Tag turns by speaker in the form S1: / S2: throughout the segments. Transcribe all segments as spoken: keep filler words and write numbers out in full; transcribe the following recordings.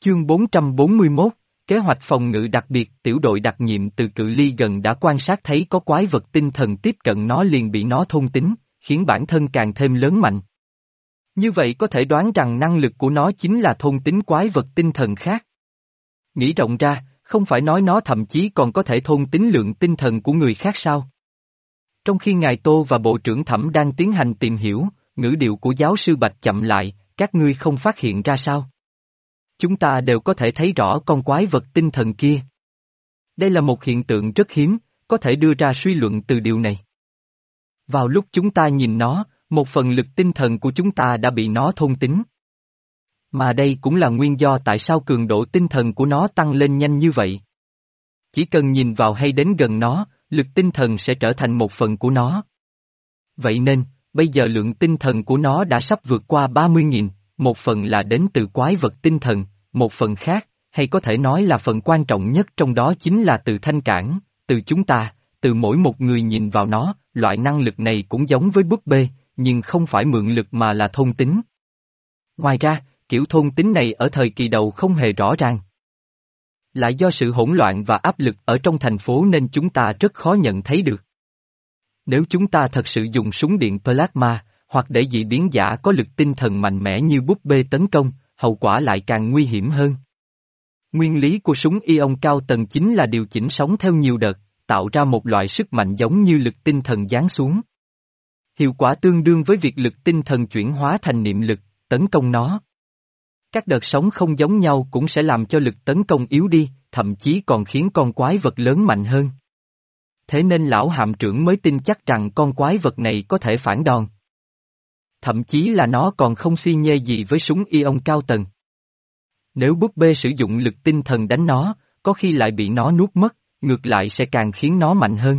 S1: Chương bốn trăm bốn mươi mốt, Kế hoạch phòng ngự đặc biệt. Tiểu đội đặc nhiệm từ cự ly gần đã quan sát thấy có quái vật tinh thần tiếp cận nó liền bị nó thôn tính, khiến bản thân càng thêm lớn mạnh. Như vậy có thể đoán rằng năng lực của nó chính là thôn tính quái vật tinh thần khác. Nghĩ rộng ra, không phải nói nó thậm chí còn có thể thôn tính lượng tinh thần của người khác sao? Trong khi Ngài Tô và Bộ trưởng Thẩm đang tiến hành tìm hiểu, ngữ điệu của giáo sư Bạch chậm lại, các ngươi không phát hiện ra sao? Chúng ta đều có thể thấy rõ con quái vật tinh thần kia. Đây là một hiện tượng rất hiếm, có thể đưa ra suy luận từ điều này. Vào lúc chúng ta nhìn nó, một phần lực tinh thần của chúng ta đã bị nó thôn tính. Mà đây cũng là nguyên do tại sao cường độ tinh thần của nó tăng lên nhanh như vậy. Chỉ cần nhìn vào hay đến gần nó, lực tinh thần sẽ trở thành một phần của nó. Vậy nên, bây giờ lượng tinh thần của nó đã sắp vượt qua ba mươi nghìn, một phần là đến từ quái vật tinh thần, một phần khác, hay có thể nói là phần quan trọng nhất trong đó chính là từ thanh cảng, từ chúng ta, từ mỗi một người nhìn vào nó, loại năng lực này cũng giống với búp bê, nhưng không phải mượn lực mà là thôn tính. Ngoài ra, kiểu thôn tính này ở thời kỳ đầu không hề rõ ràng. Lại do sự hỗn loạn và áp lực ở trong thành phố nên chúng ta rất khó nhận thấy được. Nếu chúng ta thật sự dùng súng điện plasma, hoặc để dị biến giả có lực tinh thần mạnh mẽ như búp bê tấn công, hậu quả lại càng nguy hiểm hơn. Nguyên lý của súng ion cao tần chính là điều chỉnh sóng theo nhiều đợt, tạo ra một loại sức mạnh giống như lực tinh thần giáng xuống. Hiệu quả tương đương với việc lực tinh thần chuyển hóa thành niệm lực, tấn công nó. Các đợt sóng không giống nhau cũng sẽ làm cho lực tấn công yếu đi, thậm chí còn khiến con quái vật lớn mạnh hơn. Thế nên lão hạm trưởng mới tin chắc rằng con quái vật này có thể phản đòn. Thậm chí là nó còn không si nhê gì với súng ion cao tần. Nếu búp bê sử dụng lực tinh thần đánh nó, có khi lại bị nó nuốt mất, ngược lại sẽ càng khiến nó mạnh hơn.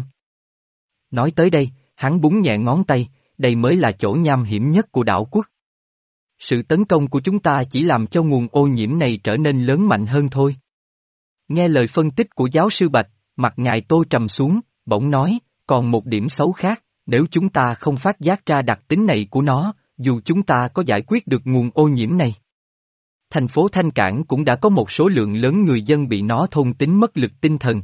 S1: Nói tới đây, hắn búng nhẹ ngón tay, đây mới là chỗ nham hiểm nhất của đảo quốc. Sự tấn công của chúng ta chỉ làm cho nguồn ô nhiễm này trở nên lớn mạnh hơn thôi. Nghe lời phân tích của giáo sư Bạch, mặt Ngài Tô trầm xuống, bỗng nói, còn một điểm xấu khác, nếu chúng ta không phát giác ra đặc tính này của nó, dù chúng ta có giải quyết được nguồn ô nhiễm này. Thành phố Thanh Cảng cũng đã có một số lượng lớn người dân bị nó thôn tính mất lực tinh thần.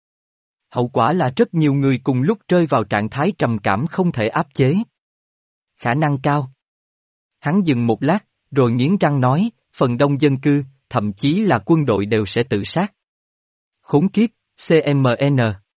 S1: Hậu quả là rất nhiều người cùng lúc rơi vào trạng thái trầm cảm không thể áp chế. Khả năng cao. Hắn dừng một lát, rồi nghiến răng nói, phần đông dân cư, thậm chí là quân đội đều sẽ tự sát. Khốn kiếp, xê em en.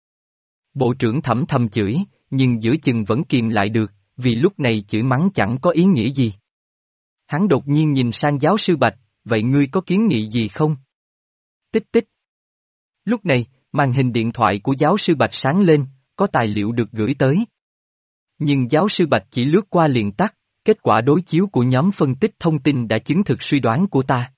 S1: Bộ trưởng Thẩm thầm chửi, nhưng giữa chừng vẫn kìm lại được, vì lúc này chửi mắng chẳng có ý nghĩa gì. Hắn đột nhiên nhìn sang giáo sư Bạch, vậy ngươi có kiến nghị gì không? Tích tích. Lúc này, màn hình điện thoại của giáo sư Bạch sáng lên, có tài liệu được gửi tới. Nhưng giáo sư Bạch chỉ lướt qua liền tắt, kết quả đối chiếu của nhóm phân tích thông tin đã chứng thực suy đoán của ta.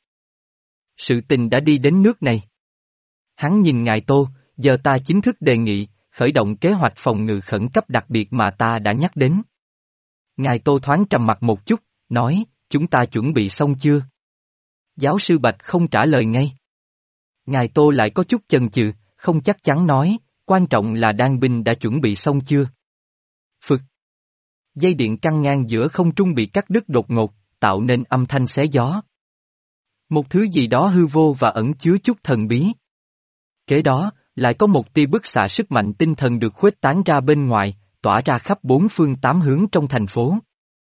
S1: Sự tình đã đi đến nước này. Hắn nhìn Ngài Tô, giờ ta chính thức đề nghị, khởi động kế hoạch phòng ngự khẩn cấp đặc biệt mà ta đã nhắc đến. Ngài Tô thoáng trầm mặt một chút, nói, chúng ta chuẩn bị xong chưa? Giáo sư Bạch không trả lời ngay. Ngài Tô lại có chút chần chừ, không chắc chắn nói, quan trọng là đan binh đã chuẩn bị xong chưa? Phực. Dây điện căng ngang giữa không trung bị cắt đứt đột ngột, tạo nên âm thanh xé gió. Một thứ gì đó hư vô và ẩn chứa chút thần bí. Kế đó, lại có một tia bức xạ sức mạnh tinh thần được khuếch tán ra bên ngoài, tỏa ra khắp bốn phương tám hướng trong thành phố.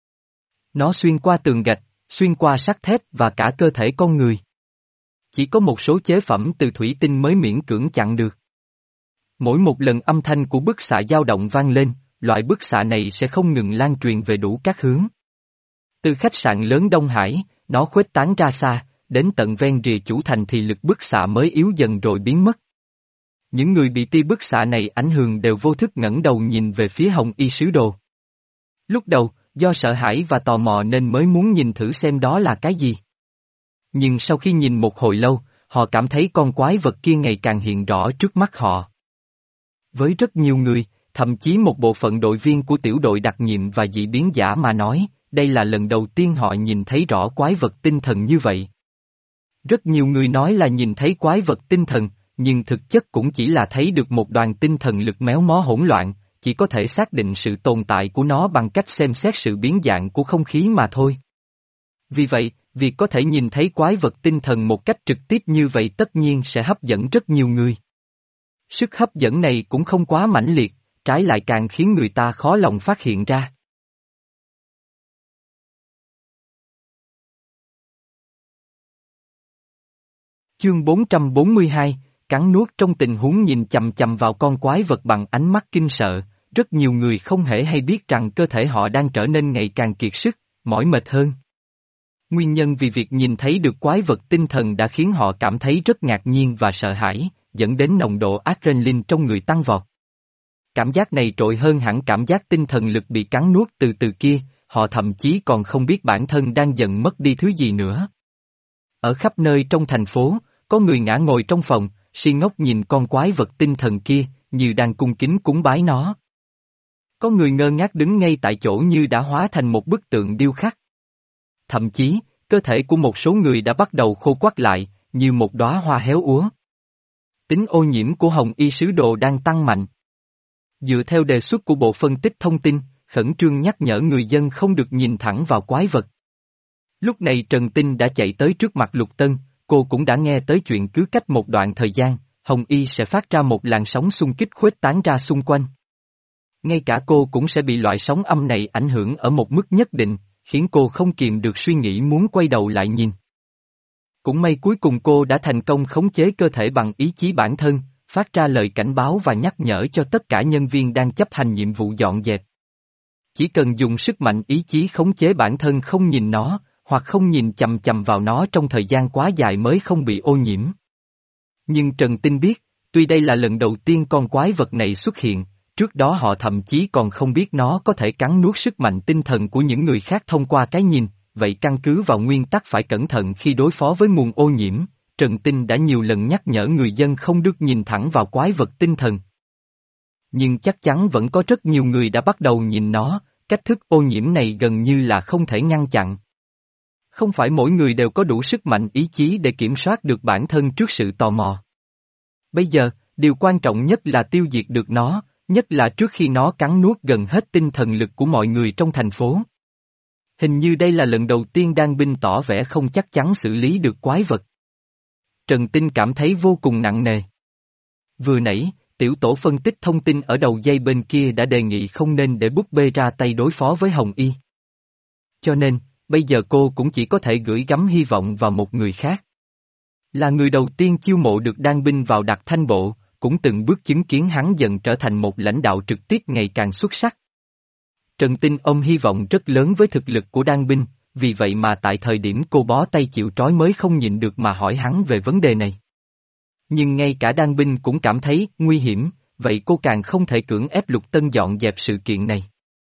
S1: Nó xuyên qua tường gạch, xuyên qua sắt thép và cả cơ thể con người. Chỉ có một số chế phẩm từ thủy tinh mới miễn cưỡng chặn được. Mỗi một lần âm thanh của bức xạ dao động vang lên, loại bức xạ này sẽ không ngừng lan truyền về đủ các hướng. Từ khách sạn lớn Đông Hải, nó khuếch tán ra xa, đến tận ven rìa chủ thành thì lực bức xạ mới yếu dần rồi biến mất. Những người bị tia bức xạ này ảnh hưởng đều vô thức ngẩng đầu nhìn về phía Hồng Y sứ đồ. Lúc đầu, do sợ hãi và tò mò nên mới muốn nhìn thử xem đó là cái gì. Nhưng sau khi nhìn một hồi lâu, họ cảm thấy con quái vật kia ngày càng hiện rõ trước mắt họ. Với rất nhiều người, thậm chí một bộ phận đội viên của tiểu đội đặc nhiệm và dị biến giả mà nói, đây là lần đầu tiên họ nhìn thấy rõ quái vật tinh thần như vậy. Rất nhiều người nói là nhìn thấy quái vật tinh thần, nhưng thực chất cũng chỉ là thấy được một đoàn tinh thần lực méo mó hỗn loạn, chỉ có thể xác định sự tồn tại của nó bằng cách xem xét sự biến dạng của không khí mà thôi. Vì vậy, Việc có thể nhìn thấy quái vật tinh thần một cách trực tiếp như vậy tất nhiên sẽ hấp dẫn rất nhiều người. Sức hấp dẫn này cũng không quá mãnh liệt, trái lại càng khiến người ta khó lòng phát hiện ra. Chương bốn trăm bốn mươi hai, cắn nuốt. Trong tình huống nhìn chằm chằm vào con quái vật bằng ánh mắt kinh sợ, rất nhiều người không hề hay biết rằng cơ thể họ đang trở nên ngày càng kiệt sức, mỏi mệt hơn. Nguyên nhân vì việc nhìn thấy được quái vật tinh thần đã khiến họ cảm thấy rất ngạc nhiên và sợ hãi, dẫn đến nồng độ adrenaline trong người tăng vọt. Cảm giác này trội hơn hẳn cảm giác tinh thần lực bị cắn nuốt từ từ kia, họ thậm chí còn không biết bản thân đang dần mất đi thứ gì nữa. Ở khắp nơi trong thành phố, có người ngã ngồi trong phòng, si ngốc nhìn con quái vật tinh thần kia, như đang cung kính cúng bái nó. Có người ngơ ngác đứng ngay tại chỗ như đã hóa thành một bức tượng điêu khắc. Thậm chí, cơ thể của một số người đã bắt đầu khô quắt lại, như một đóa hoa héo úa. Tính ô nhiễm của Hồng Y sứ đồ đang tăng mạnh. Dựa theo đề xuất của Bộ Phân tích Thông tin, khẩn trương nhắc nhở người dân không được nhìn thẳng vào quái vật. Lúc này Trần Tinh đã chạy tới trước mặt Lục Tân, cô cũng đã nghe tới chuyện cứ cách một đoạn thời gian, Hồng Y sẽ phát ra một làn sóng xung kích khuếch tán ra xung quanh. Ngay cả cô cũng sẽ bị loại sóng âm này ảnh hưởng ở một mức nhất định, khiến cô không kìm được suy nghĩ muốn quay đầu lại nhìn. Cũng may cuối cùng cô đã thành công khống chế cơ thể bằng ý chí bản thân, phát ra lời cảnh báo và nhắc nhở cho tất cả nhân viên đang chấp hành nhiệm vụ dọn dẹp. Chỉ cần dùng sức mạnh ý chí khống chế bản thân không nhìn nó, hoặc không nhìn chằm chằm vào nó trong thời gian quá dài mới không bị ô nhiễm. Nhưng Trần Tinh biết, tuy đây là lần đầu tiên con quái vật này xuất hiện, trước đó họ thậm chí còn không biết nó có thể cắn nuốt sức mạnh tinh thần của những người khác thông qua cái nhìn, vậy căn cứ vào nguyên tắc phải cẩn thận khi đối phó với nguồn ô nhiễm, Trần Tinh đã nhiều lần nhắc nhở người dân không được nhìn thẳng vào quái vật tinh thần. Nhưng chắc chắn vẫn có rất nhiều người đã bắt đầu nhìn nó, cách thức ô nhiễm này gần như là không thể ngăn chặn. Không phải mỗi người đều có đủ sức mạnh ý chí để kiểm soát được bản thân trước sự tò mò. Bây giờ, điều quan trọng nhất là tiêu diệt được nó, nhất là trước khi nó cắn nuốt gần hết tinh thần lực của mọi người trong thành phố. Hình như đây là lần đầu tiên Đan binh tỏ vẻ không chắc chắn xử lý được quái vật. Trần Tinh cảm thấy vô cùng nặng nề. Vừa nãy, tiểu tổ phân tích thông tin ở đầu dây bên kia đã đề nghị không nên để búp bê ra tay đối phó với Hồng Y. Cho nên, bây giờ cô cũng chỉ có thể gửi gắm hy vọng vào một người khác. Là người đầu tiên chiêu mộ được Đan binh vào Đặc Thanh Bộ, cũng từng bước chứng kiến hắn dần trở thành một lãnh đạo trực tiếp ngày càng xuất sắc. Trần Tinh ông hy vọng rất lớn với thực lực của Đan binh, vì vậy mà tại thời điểm cô bó tay chịu trói mới không nhịn được mà hỏi hắn về vấn đề này. Nhưng ngay cả Đan binh cũng cảm thấy nguy hiểm, vậy cô càng không thể cưỡng ép Lục Tân dọn dẹp sự kiện này.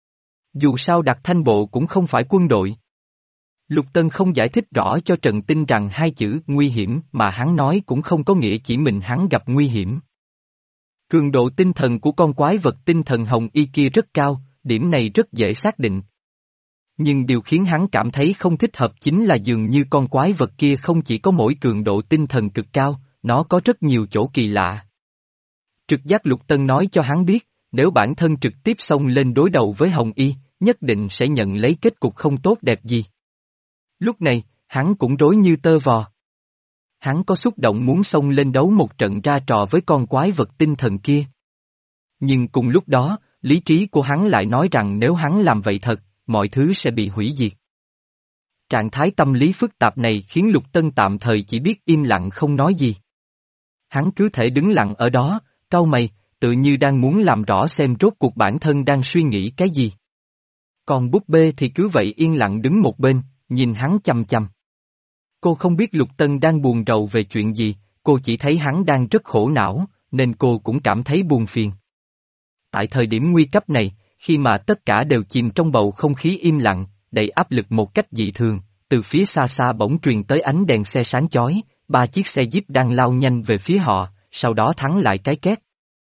S1: Dù sao Đặc Thanh Bộ cũng không phải quân đội. Lục Tân không giải thích rõ cho Trần Tinh rằng hai chữ nguy hiểm mà hắn nói cũng không có nghĩa chỉ mình hắn gặp nguy hiểm. Cường độ tinh thần của con quái vật tinh thần Hồng Y kia rất cao, điểm này rất dễ xác định. Nhưng điều khiến hắn cảm thấy không thích hợp chính là dường như con quái vật kia không chỉ có mỗi cường độ tinh thần cực cao, nó có rất nhiều chỗ kỳ lạ. Trực giác Lục Tân nói cho hắn biết, nếu bản thân trực tiếp xông lên đối đầu với Hồng Y, nhất định sẽ nhận lấy kết cục không tốt đẹp gì. Lúc này, hắn cũng rối như tơ vò. Hắn có xúc động muốn xông lên đấu một trận ra trò với con quái vật tinh thần kia. Nhưng cùng lúc đó, lý trí của hắn lại nói rằng nếu hắn làm vậy thật, mọi thứ sẽ bị hủy diệt. Trạng thái tâm lý phức tạp này khiến Lục Tân tạm thời chỉ biết im lặng không nói gì. Hắn cứ thể đứng lặng ở đó, cau mày, tự như đang muốn làm rõ xem rốt cuộc bản thân đang suy nghĩ cái gì. Còn búp bê thì cứ vậy yên lặng đứng một bên, nhìn hắn chằm chằm. Cô không biết Lục Tân đang buồn rầu về chuyện gì, cô chỉ thấy hắn đang rất khổ não, nên cô cũng cảm thấy buồn phiền. Tại thời điểm nguy cấp này, khi mà tất cả đều chìm trong bầu không khí im lặng, đầy áp lực một cách dị thường, từ phía xa xa bỗng truyền tới ánh đèn xe sáng chói, ba chiếc xe jeep đang lao nhanh về phía họ, sau đó thắng lại cái két.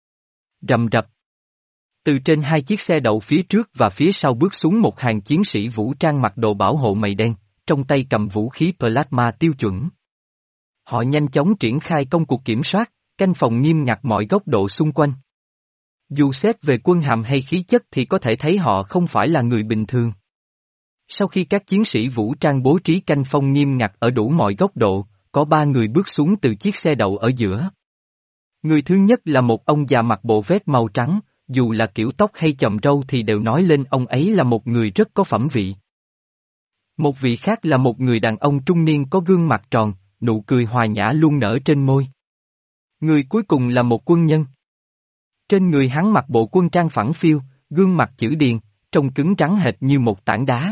S1: Rầm rập. Từ trên hai chiếc xe đậu phía trước và phía sau bước xuống một hàng chiến sĩ vũ trang mặc đồ bảo hộ màu đen, trong tay cầm vũ khí plasma tiêu chuẩn. Họ nhanh chóng triển khai công cuộc kiểm soát, canh phòng nghiêm ngặt mọi góc độ xung quanh. Dù xét về quân hàm hay khí chất thì có thể thấy họ không phải là người bình thường. Sau khi các chiến sĩ vũ trang bố trí canh phong nghiêm ngặt ở đủ mọi góc độ, có ba người bước xuống từ chiếc xe đậu ở giữa. Người thứ nhất là một ông già mặc bộ vest màu trắng, dù là kiểu tóc hay chòm râu thì đều nói lên ông ấy là một người rất có phẩm vị. Một vị khác là một người đàn ông trung niên có gương mặt tròn, nụ cười hòa nhã luôn nở trên môi. Người cuối cùng là một quân nhân. Trên người hắn mặc bộ quân trang phẳng phiu, gương mặt chữ điền, trông cứng rắn hệt như một tảng đá.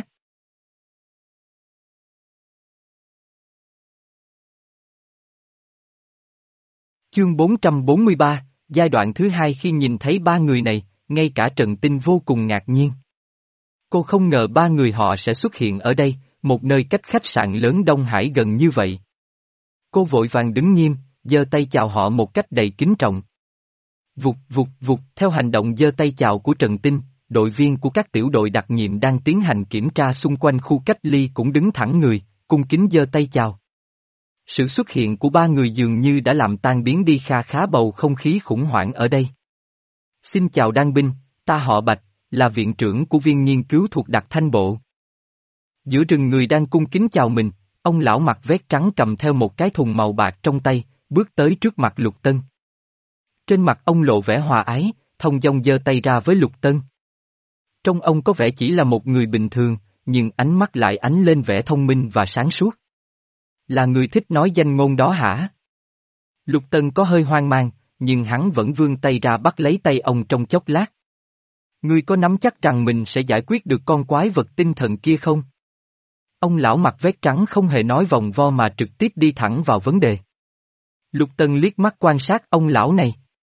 S1: Chương bốn trăm bốn mươi ba, giai đoạn thứ hai. Khi nhìn thấy ba người này, ngay cả Trần Tinh vô cùng ngạc nhiên. Cô không ngờ ba người họ sẽ xuất hiện ở đây, một nơi cách khách sạn lớn Đông Hải gần như vậy. Cô vội vàng đứng nghiêm, giơ tay chào họ một cách đầy kính trọng. Vụt vụt vụt, theo hành động giơ tay chào của Trần Tinh, đội viên của các tiểu đội đặc nhiệm đang tiến hành kiểm tra xung quanh khu cách ly cũng đứng thẳng người, cung kính giơ tay chào. Sự xuất hiện của ba người dường như đã làm tan biến đi kha khá bầu không khí khủng hoảng ở đây. Xin chào Đan binh, ta họ Bạch, là viện trưởng của viên nghiên cứu thuộc đặc thanh bộ. Giữa rừng người đang cung kính chào mình, ông lão mặc vest trắng cầm theo một cái thùng màu bạc trong tay, bước tới trước mặt Lục Tân. Trên mặt ông lộ vẻ hòa ái, thông dong giơ tay ra với Lục Tân. Trông ông có vẻ chỉ là một người bình thường, nhưng ánh mắt lại ánh lên vẻ thông minh và sáng suốt. Là người thích nói danh ngôn đó hả? Lục Tân có hơi hoang mang, nhưng hắn vẫn vươn tay ra bắt lấy tay ông trong chốc lát. Ngươi có nắm chắc rằng mình sẽ giải quyết được con quái vật tinh thần kia không? Ông lão mặc vest trắng không hề nói vòng vo mà trực tiếp đi thẳng vào vấn đề. Lục Tân liếc mắt quan sát ông lão này.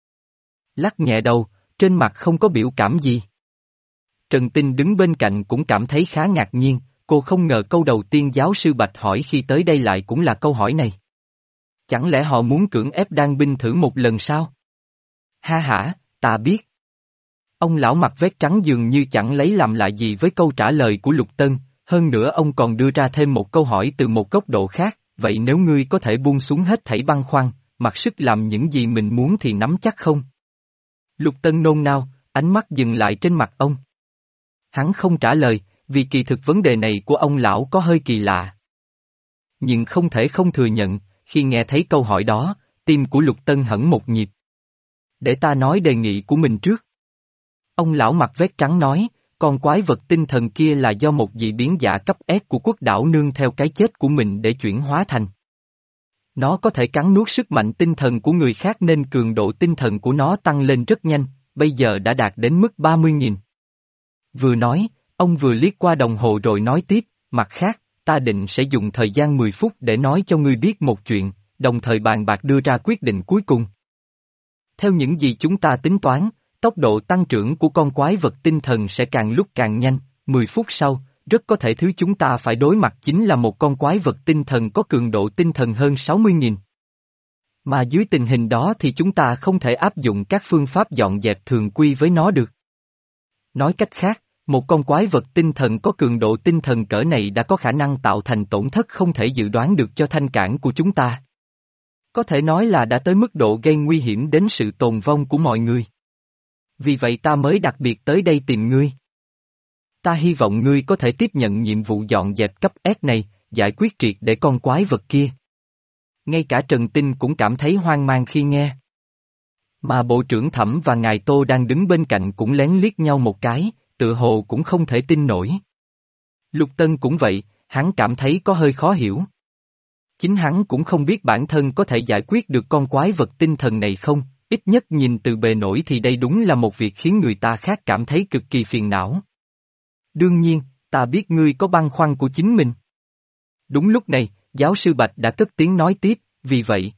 S1: Lắc nhẹ đầu, trên mặt không có biểu cảm gì. Trần Tinh đứng bên cạnh cũng cảm thấy khá ngạc nhiên, cô không ngờ câu đầu tiên giáo sư Bạch hỏi khi tới đây lại cũng là câu hỏi này. Chẳng lẽ họ muốn cưỡng ép Đan binh thử một lần sao? Ha hả, ta biết. Ông lão mặc vest trắng dường như chẳng lấy làm lạ gì với câu trả lời của Lục Tân, hơn nữa ông còn đưa ra thêm một câu hỏi từ một góc độ khác, vậy nếu ngươi có thể buông xuống hết thảy băn khoăn, mặc sức làm những gì mình muốn thì nắm chắc không? Lục Tân nôn nao, ánh mắt dừng lại trên mặt ông. Hắn không trả lời, vì kỳ thực vấn đề này của ông lão có hơi kỳ lạ. Nhưng không thể không thừa nhận, khi nghe thấy câu hỏi đó, tim của Lục Tân hẫng một nhịp. Để ta nói đề nghị của mình trước. Ông lão mặc vest trắng nói, con quái vật tinh thần kia là do một dị biến giả cấp S của quốc đảo nương theo cái chết của mình để chuyển hóa thành. Nó có thể cắn nuốt sức mạnh tinh thần của người khác nên cường độ tinh thần của nó tăng lên rất nhanh, bây giờ đã đạt đến mức ba mươi nghìn. Vừa nói, ông vừa liếc qua đồng hồ rồi nói tiếp, mặt khác, ta định sẽ dùng thời gian mười phút để nói cho ngươi biết một chuyện, đồng thời bàn bạc đưa ra quyết định cuối cùng. Theo những gì chúng ta tính toán, tốc độ tăng trưởng của con quái vật tinh thần sẽ càng lúc càng nhanh, mười phút sau, rất có thể thứ chúng ta phải đối mặt chính là một con quái vật tinh thần có cường độ tinh thần hơn sáu mươi nghìn. Mà dưới tình hình đó thì chúng ta không thể áp dụng các phương pháp dọn dẹp thường quy với nó được. Nói cách khác, một con quái vật tinh thần có cường độ tinh thần cỡ này đã có khả năng tạo thành tổn thất không thể dự đoán được cho thanh cảng của chúng ta. Có thể nói là đã tới mức độ gây nguy hiểm đến sự tồn vong của mọi người. Vì vậy ta mới đặc biệt tới đây tìm ngươi. Ta hy vọng ngươi có thể tiếp nhận nhiệm vụ dọn dẹp cấp S này, giải quyết triệt để con quái vật kia. Ngay cả Trần Tinh cũng cảm thấy hoang mang khi nghe. Mà Bộ trưởng Thẩm và Ngài Tô đang đứng bên cạnh cũng lén liếc nhau một cái, tựa hồ cũng không thể tin nổi. Lục Tân cũng vậy, hắn cảm thấy có hơi khó hiểu. Chính hắn cũng không biết bản thân có thể giải quyết được con quái vật tinh thần này không, ít nhất nhìn từ bề nổi thì đây đúng là một việc khiến người ta khác cảm thấy cực kỳ phiền não. Đương nhiên, ta biết ngươi có băn khoăn của chính mình. Đúng lúc này, giáo sư Bạch đã cất tiếng nói tiếp, vì vậy.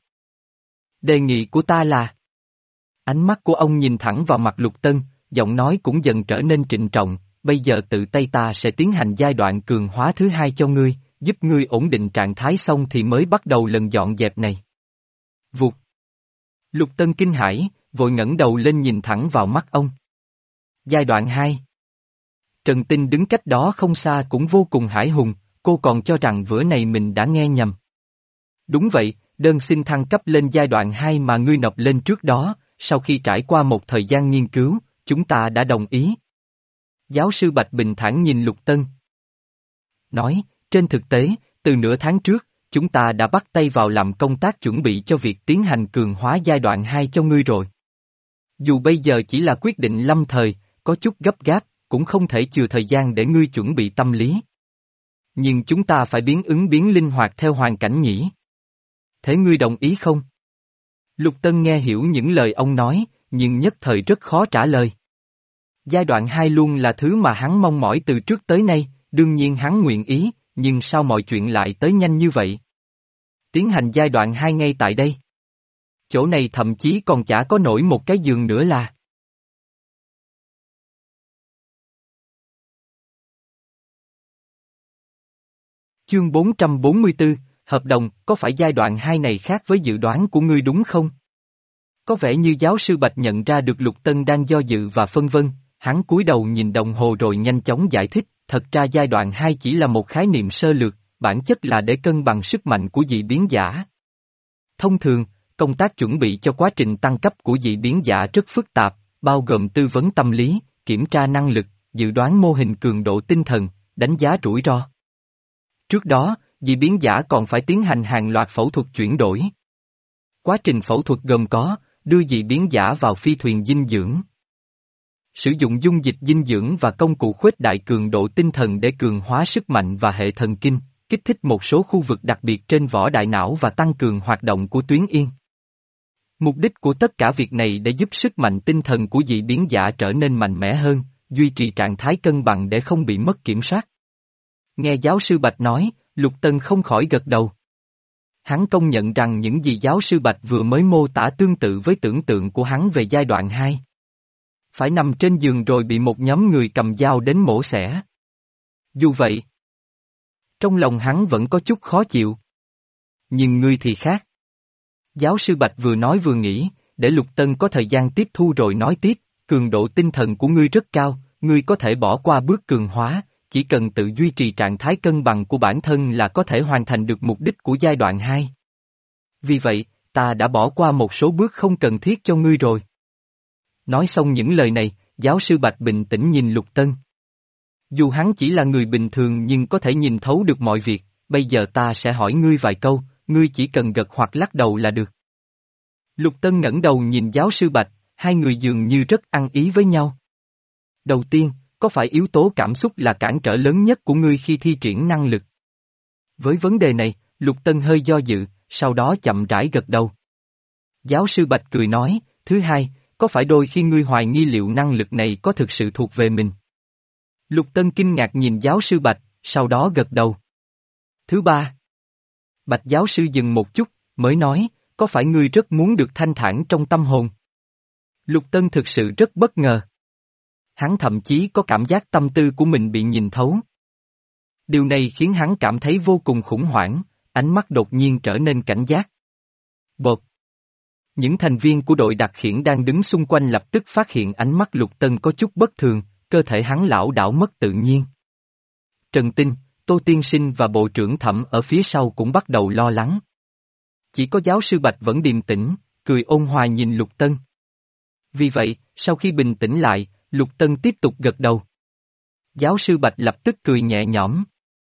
S1: Đề nghị của ta là... Ánh mắt của ông nhìn thẳng vào mặt Lục Tân, giọng nói cũng dần trở nên trịnh trọng, bây giờ tự tay ta sẽ tiến hành giai đoạn cường hóa thứ hai cho ngươi, giúp ngươi ổn định trạng thái xong thì mới bắt đầu lần dọn dẹp này. Vụt. Lục Tân kinh hãi, vội ngẩng đầu lên nhìn thẳng vào mắt ông. Giai đoạn hai. Trần Tinh đứng cách đó không xa cũng vô cùng hãi hùng, cô còn cho rằng bữa này mình đã nghe nhầm. Đúng vậy, đơn xin thăng cấp lên giai đoạn hai mà ngươi nộp lên trước đó, sau khi trải qua một thời gian nghiên cứu, chúng ta đã đồng ý. Giáo sư Bạch bình thản nhìn Lục Tân. nói, trên thực tế, từ nửa tháng trước, chúng ta đã bắt tay vào làm công tác chuẩn bị cho việc tiến hành cường hóa giai đoạn hai cho ngươi rồi. Dù bây giờ chỉ là quyết định lâm thời, có chút gấp gáp, cũng không thể chừa thời gian để ngươi chuẩn bị tâm lý. Nhưng chúng ta phải biến ứng biến linh hoạt theo hoàn cảnh nhỉ. Thế ngươi đồng ý không? Lục Tân nghe hiểu những lời ông nói, nhưng nhất thời rất khó trả lời. Giai đoạn hai luôn là thứ mà hắn mong mỏi từ trước tới nay, đương nhiên hắn nguyện ý, nhưng sao mọi chuyện lại tới nhanh như vậy? Tiến hành giai đoạn hai ngay tại đây. Chỗ này thậm chí còn chả có nổi một cái giường nữa là. Chương bốn trăm bốn mươi tư, hợp đồng, có phải giai đoạn hai này khác với dự đoán của ngươi đúng không? Có vẻ như giáo sư Bạch nhận ra được Lục Tân đang do dự và phân vân, hắn cúi đầu nhìn đồng hồ rồi nhanh chóng giải thích, thật ra giai đoạn hai chỉ là một khái niệm sơ lược, bản chất là để cân bằng sức mạnh của dị biến giả. Thông thường, công tác chuẩn bị cho quá trình tăng cấp của dị biến giả rất phức tạp, bao gồm tư vấn tâm lý, kiểm tra năng lực, dự đoán mô hình cường độ tinh thần, đánh giá rủi ro. Trước đó, dị biến giả còn phải tiến hành hàng loạt phẫu thuật chuyển đổi. Quá trình phẫu thuật gồm có, đưa dị biến giả vào phi thuyền dinh dưỡng. Sử dụng dung dịch dinh dưỡng và công cụ khuếch đại cường độ tinh thần để cường hóa sức mạnh và hệ thần kinh, kích thích một số khu vực đặc biệt trên vỏ đại não và tăng cường hoạt động của tuyến yên. Mục đích của tất cả việc này để giúp sức mạnh tinh thần của dị biến giả trở nên mạnh mẽ hơn, duy trì trạng thái cân bằng để không bị mất kiểm soát. Nghe giáo sư Bạch nói, Lục Tân không khỏi gật đầu. Hắn công nhận rằng những gì giáo sư Bạch vừa mới mô tả tương tự với tưởng tượng của hắn về giai đoạn hai. Phải nằm trên giường rồi bị một nhóm người cầm dao đến mổ xẻ. Dù vậy, trong lòng hắn vẫn có chút khó chịu. Nhưng ngươi thì khác. Giáo sư Bạch vừa nói vừa nghĩ, để Lục Tân có thời gian tiếp thu rồi nói tiếp, cường độ tinh thần của ngươi rất cao, ngươi có thể bỏ qua bước cường hóa, chỉ cần tự duy trì trạng thái cân bằng của bản thân là có thể hoàn thành được mục đích của giai đoạn hai. Vì vậy, ta đã bỏ qua một số bước không cần thiết cho ngươi rồi. Nói xong những lời này, giáo sư Bạch bình tĩnh nhìn Lục Tân. Dù hắn chỉ là người bình thường nhưng có thể nhìn thấu được mọi việc, bây giờ ta sẽ hỏi ngươi vài câu, ngươi chỉ cần gật hoặc lắc đầu là được. Lục Tân ngẩng đầu nhìn giáo sư Bạch, hai người dường như rất ăn ý với nhau. Đầu tiên, có phải yếu tố cảm xúc là cản trở lớn nhất của ngươi khi thi triển năng lực? Với vấn đề này, Lục Tân hơi do dự, sau đó chậm rãi gật đầu. Giáo sư Bạch cười nói, thứ hai, có phải đôi khi ngươi hoài nghi liệu năng lực này có thực sự thuộc về mình? Lục Tân kinh ngạc nhìn giáo sư Bạch, sau đó gật đầu. Thứ ba. Bạch giáo sư dừng một chút, mới nói, có phải ngươi rất muốn được thanh thản trong tâm hồn? Lục Tân thực sự rất bất ngờ. Hắn thậm chí có cảm giác tâm tư của mình bị nhìn thấu. Điều này khiến hắn cảm thấy vô cùng khủng hoảng, ánh mắt đột nhiên trở nên cảnh giác. Bột. Những thành viên của đội đặc khiển đang đứng xung quanh lập tức phát hiện ánh mắt Lục Tân có chút bất thường, cơ thể hắn lảo đảo mất tự nhiên. Trần Tinh, Tô Tiên Sinh và Bộ trưởng Thẩm ở phía sau cũng bắt đầu lo lắng. Chỉ có giáo sư Bạch vẫn điềm tĩnh, cười ôn hòa nhìn Lục Tân. Vì vậy, sau khi bình tĩnh lại, Lục Tân tiếp tục gật đầu. Giáo sư Bạch lập tức cười nhẹ nhõm.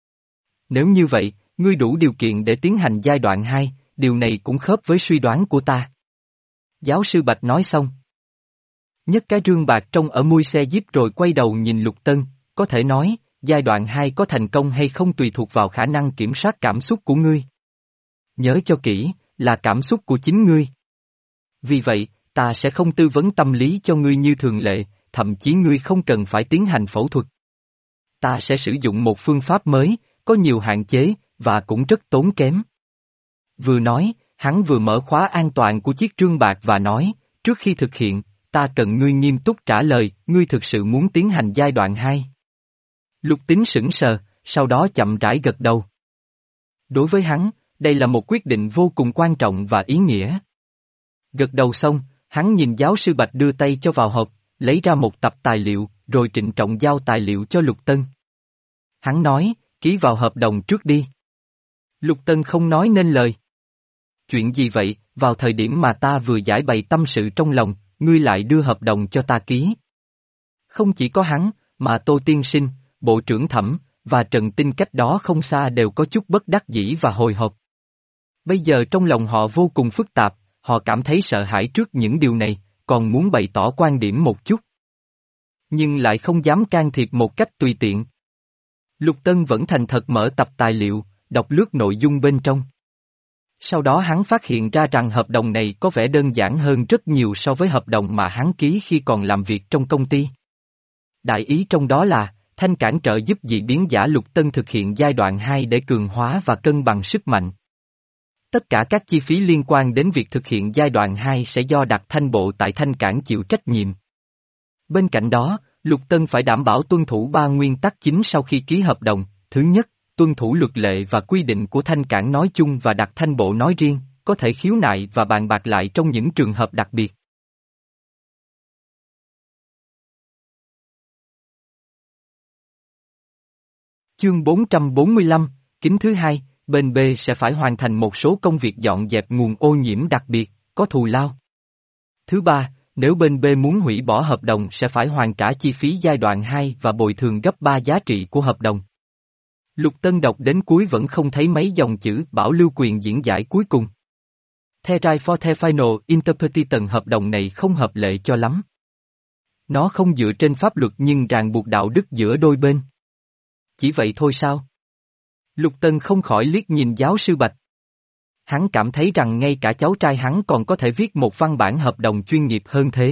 S1: Nếu như vậy, ngươi đủ điều kiện để tiến hành giai đoạn hai, điều này cũng khớp với suy đoán của ta. Giáo sư Bạch nói xong. Nhấc cái rương bạc trông ở mui xe Jeep rồi quay đầu nhìn Lục Tân, có thể nói, giai đoạn hai có thành công hay không tùy thuộc vào khả năng kiểm soát cảm xúc của ngươi. Nhớ cho kỹ, là cảm xúc của chính ngươi. Vì vậy, ta sẽ không tư vấn tâm lý cho ngươi như thường lệ, thậm chí ngươi không cần phải tiến hành phẫu thuật. Ta sẽ sử dụng một phương pháp mới, có nhiều hạn chế, và cũng rất tốn kém. Vừa nói, hắn vừa mở khóa an toàn của chiếc rương bạc và nói, trước khi thực hiện, ta cần ngươi nghiêm túc trả lời, ngươi thực sự muốn tiến hành giai đoạn hai. Lục Tín sững sờ, sau đó chậm rãi gật đầu. Đối với hắn, đây là một quyết định vô cùng quan trọng và ý nghĩa. Gật đầu xong, hắn nhìn giáo sư Bạch đưa tay cho vào hộp, lấy ra một tập tài liệu, rồi trịnh trọng giao tài liệu cho Lục Tân. Hắn nói, ký vào hợp đồng trước đi. Lục Tân không nói nên lời. Chuyện gì vậy, vào thời điểm mà ta vừa giải bày tâm sự trong lòng, ngươi lại đưa hợp đồng cho ta ký. Không chỉ có hắn, mà Tô Tiên Sinh, Bộ trưởng Thẩm, và Trần Tinh cách đó không xa đều có chút bất đắc dĩ và hồi hộp. Bây giờ trong lòng họ vô cùng phức tạp, họ cảm thấy sợ hãi trước những điều này, còn muốn bày tỏ quan điểm một chút. Nhưng lại không dám can thiệp một cách tùy tiện. Lục Tân vẫn thành thật mở tập tài liệu, đọc lướt nội dung bên trong. Sau đó hắn phát hiện ra rằng hợp đồng này có vẻ đơn giản hơn rất nhiều so với hợp đồng mà hắn ký khi còn làm việc trong công ty. Đại ý trong đó là, Thanh cản trợ giúp dị biến giả Lục Tân thực hiện giai đoạn hai để cường hóa và cân bằng sức mạnh. Tất cả các chi phí liên quan đến việc thực hiện giai đoạn hai sẽ do Đặc Thanh Bộ tại Thanh Cảng chịu trách nhiệm. Bên cạnh đó, Lục Tân phải đảm bảo tuân thủ ba nguyên tắc chính sau khi ký hợp đồng. Thứ nhất, tuân thủ luật lệ và quy định của Thanh Cảng nói chung và Đặc Thanh Bộ nói riêng, có thể khiếu nại và bàn bạc lại trong những trường hợp đặc biệt. Chương bốn trăm bốn mươi lăm, kính thứ hai, bên B sẽ phải hoàn thành một số công việc dọn dẹp nguồn ô nhiễm đặc biệt, có thù lao. Thứ ba, nếu bên B muốn hủy bỏ hợp đồng sẽ phải hoàn trả chi phí giai đoạn hai và bồi thường gấp ba giá trị của hợp đồng. Lục Tân đọc đến cuối vẫn không thấy mấy dòng chữ bảo lưu quyền diễn giải cuối cùng. The right for the final interpretation hợp đồng này không hợp lệ cho lắm. Nó không dựa trên pháp luật nhưng ràng buộc đạo đức giữa đôi bên. Chỉ vậy thôi sao? Lục Tân không khỏi liếc nhìn giáo sư Bạch. Hắn cảm thấy rằng ngay cả cháu trai hắn còn có thể viết một văn bản hợp đồng chuyên nghiệp hơn thế.